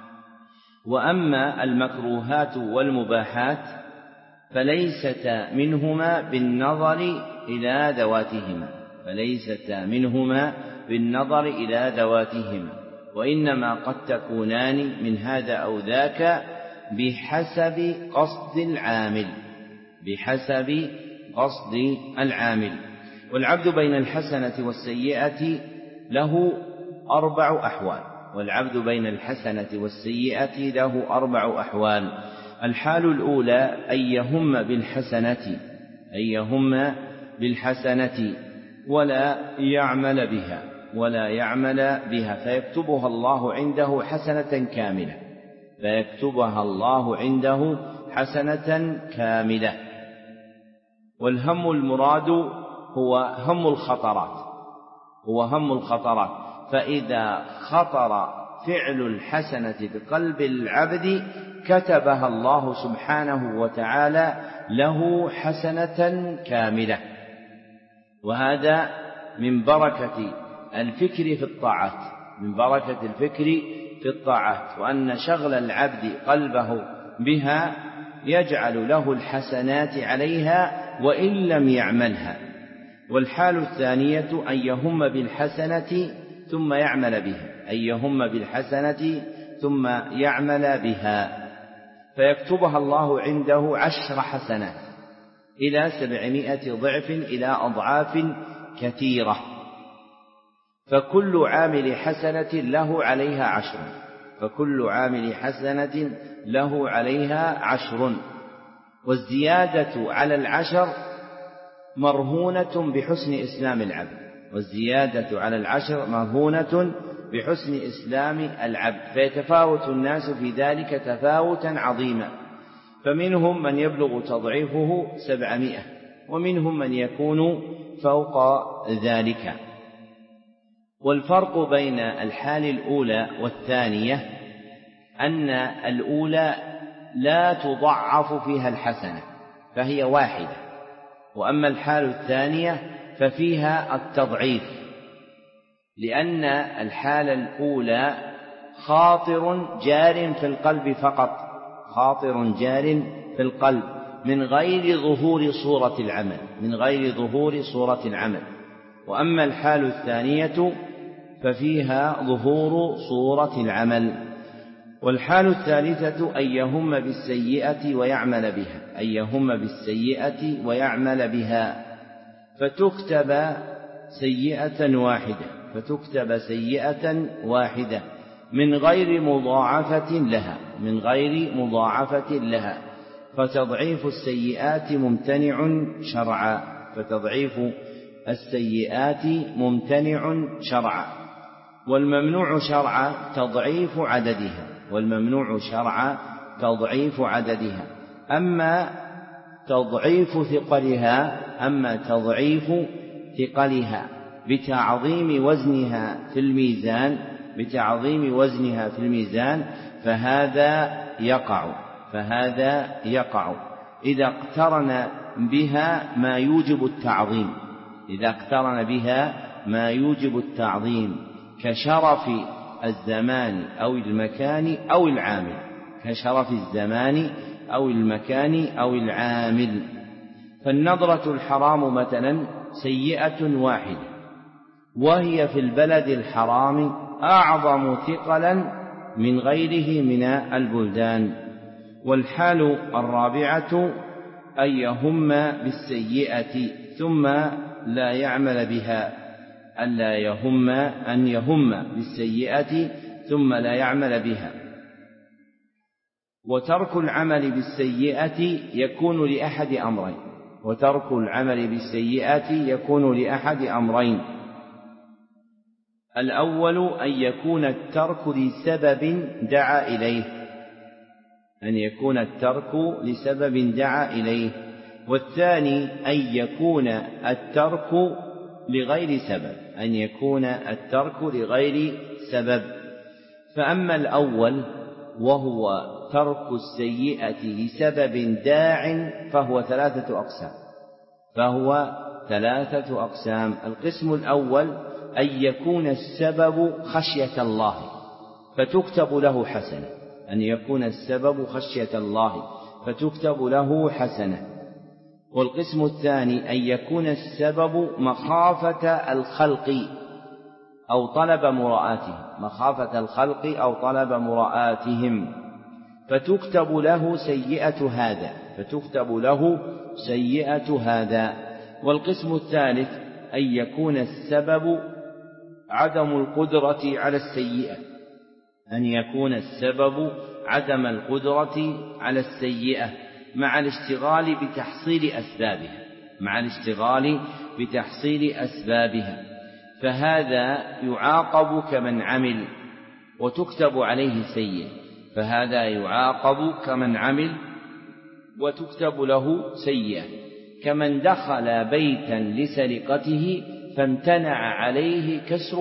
وأما المكروهات والمباحات فليستا منهما بالنظر إلى ذواتهما، فليستا منهما بالنظر إلى ذواتهما، وإنما قد تكونان من هذا أو ذاك بحسب قصد العامل، بحسب قصد العامل. والعبد بين الحسنة والسيئة له 4 أحوال، والعبد بين الحسنة والسيئة له 4 أحوال. الحال الأولى أن يهم بالحسنة، أن يهم بالحسنة ولا يعمل بها، ولا يعمل بها، فيكتبها الله عنده حسنة كاملة، فيكتبها الله عنده حسنة كاملة. والهم المراد هو هم الخطرات، هو هم الخطرات، فإذا خطر فعل الحسنة بقلب العبد كتبها الله سبحانه وتعالى له حسنة كاملة. وهذا من بركة الفكر في الطاعات، من بركة الفكر في الطاعات، وأن شغل العبد قلبه بها يجعل له الحسنات عليها وإن لم يعملها. والحال الثانية أن يهم بالحسنة ثم يعمل بها، أن يهم بالحسنة ثم يعمل بها، فيكتبها الله عنده 10 حسنات إلى 700 ضعف، إلى أضعاف كثيرة، فكل عامل حسنة له عليها 10، فكل عامل حسنة له عليها 10. والزيادة على 10 مرهونة بحسن إسلام العبد، والزيادة على 10 مرهونة بحسن إسلام العبد، فيتفاوت الناس في ذلك تفاوتا عظيما، فمنهم من يبلغ تضعيفه 700، ومنهم من يكون فوق ذلك. والفرق بين الحال الأولى والثانية أن الأولى لا تضعف فيها الحسنة فهي واحدة، وأما الحال الثانية ففيها التضعيف، لأن الحالة الأولى خاطر جار في القلب فقط، خاطر جار في القلب من غير ظهور صورة العمل، من غير ظهور صورة العمل. وأما الحال الثانية ففيها ظهور صورة العمل. والحال الثالثة أن يهم بالسيئة ويعمل بها، أن يهم بالسيئة ويعمل بها، فتكتب سيئة واحدة، فتكتب سيئة واحدة من غير مضاعفة لها، من غير مضاعفة لها، فتضعيف السيئات ممتنع شرعا، فتضعيف السيئات ممتنع شرعا. والممنوع شرعا تضعيف عددها، والممنوع شرعا تضعيف عددها. أما تضعيف ثقلها، أما تضعيف ثقلها بتعظيم وزنها في الميزان، بتعظيم وزنها في الميزان، فهذا يقع، فهذا يقع إذا اقترن بها ما يوجب التعظيم، إذا اقترن بها ما يوجب التعظيم كشرف الزمان أو المكان أو العامل، كشرف الزمان أو المكان أو العامل. فالنظرة الحرام مثلا سيئة واحدة، وهي في البلد الحرام أعظم ثقلا من غيره من البلدان. والحال الرابعة أن يهم بالسيئة ثم لا يعمل بها، أن يهم بالسيئة ثم لا يعمل بها. وترك العمل بالسيئة يكون لأحد أمرين. الأول أن يكون الترك لسبب دعا إليه، والثاني أن يكون الترك لغير سبب. فأما الأول وهو ترك السيئة لسبب داع فهو ثلاثة أقسام. القسم الأول أن يكون السبب خشية الله فتكتب له حسنة. والقسم الثاني أن يكون السبب مخافة الخلق أو طلب مراءاتهم فتكتب له سيئة هذا. والقسم الثالث أن يكون السبب عدم القدرة على السيئة مع الاشتغال بتحصيل أسبابها، فهذا يعاقب كمن عمل وتكتب له سيئة، كمن دخل بيتا لسرقته فامتنع عليه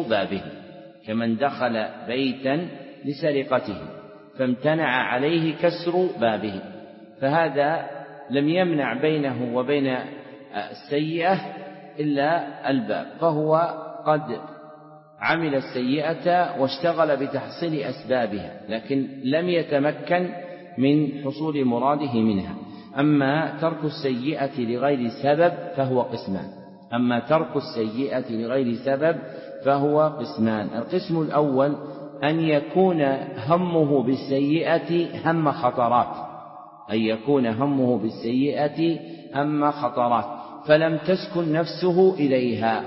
كسر بابه، فهذا لم يمنع بينه وبين السيئة إلا الباب، فهو قد عمل السيئة واشتغل بتحصيل أسبابها لكن لم يتمكن من حصول مراده منها. أما ترك السيئة لغير سبب فهو قسمان. القسم الأول أن يكون همه بالسيئة هم خطرات فلم تسكن نفسه إليها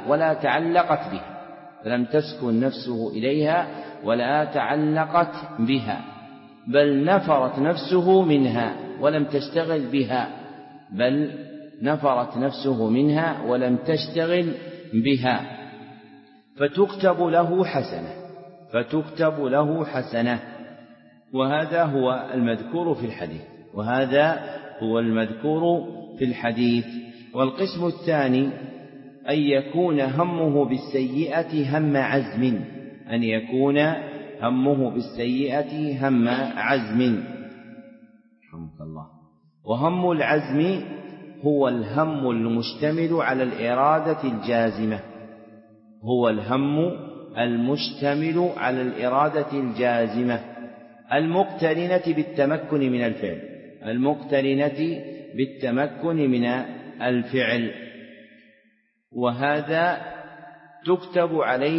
ولا تعلقت بها، بل نفرت نفسه منها ولم تشتغل بها فتكتب له حسنة. وهذا هو المذكور في الحديث. والقسم الثاني أن يكون همه بالسيئة هم عزم وهم العزم هو الهم المشتمل على الإرادة الجازمة المقترنة بالتمكن من الفعل، وهذا تكتب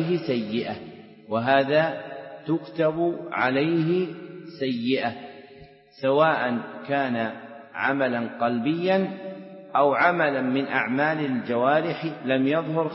عليه سيئة سواء كان عملا قلبيا أو عملا من أعمال الجوارح لم يظهر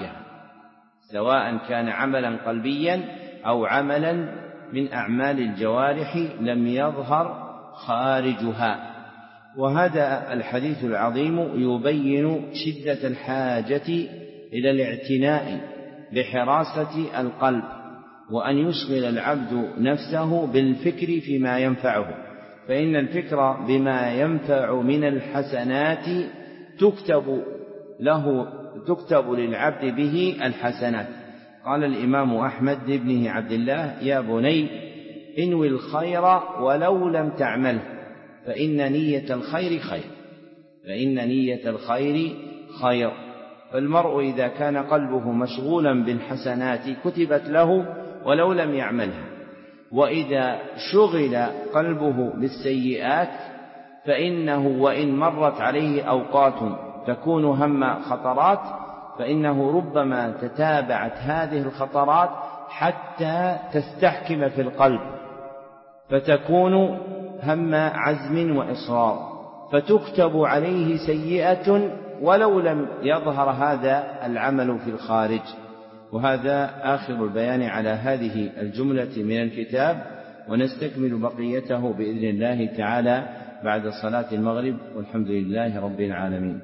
خارجها. وهذا الحديث العظيم يبين شدة الحاجة إلى الاعتناء بحراسة القلب، وأن يشغل العبد نفسه بالفكر فيما ينفعه، فإن الفكر بما ينفع من الحسنات تكتب للعبد به الحسنات. قال الإمام أحمد لابنه عبد الله: يا بني انوي الخير ولو لم تعمل، فإن نية الخير خير. فالمرء إذا كان قلبه مشغولا بالحسنات كتبت له ولو لم يعملها. وإذا شغل قلبه بالسيئات فإنه وإن مرت عليه أوقات تكون هم خطرات فإنه ربما تتابعت هذه الخطرات حتى تستحكم في القلب فتكون هم عزم وإصرار، فتكتب عليه سيئة ولو لم يظهر هذا العمل في الخارج. وهذا آخر البيان على هذه الجملة من الكتاب، ونستكمل بقيته بإذن الله تعالى بعد صلاة المغرب، والحمد لله رب العالمين.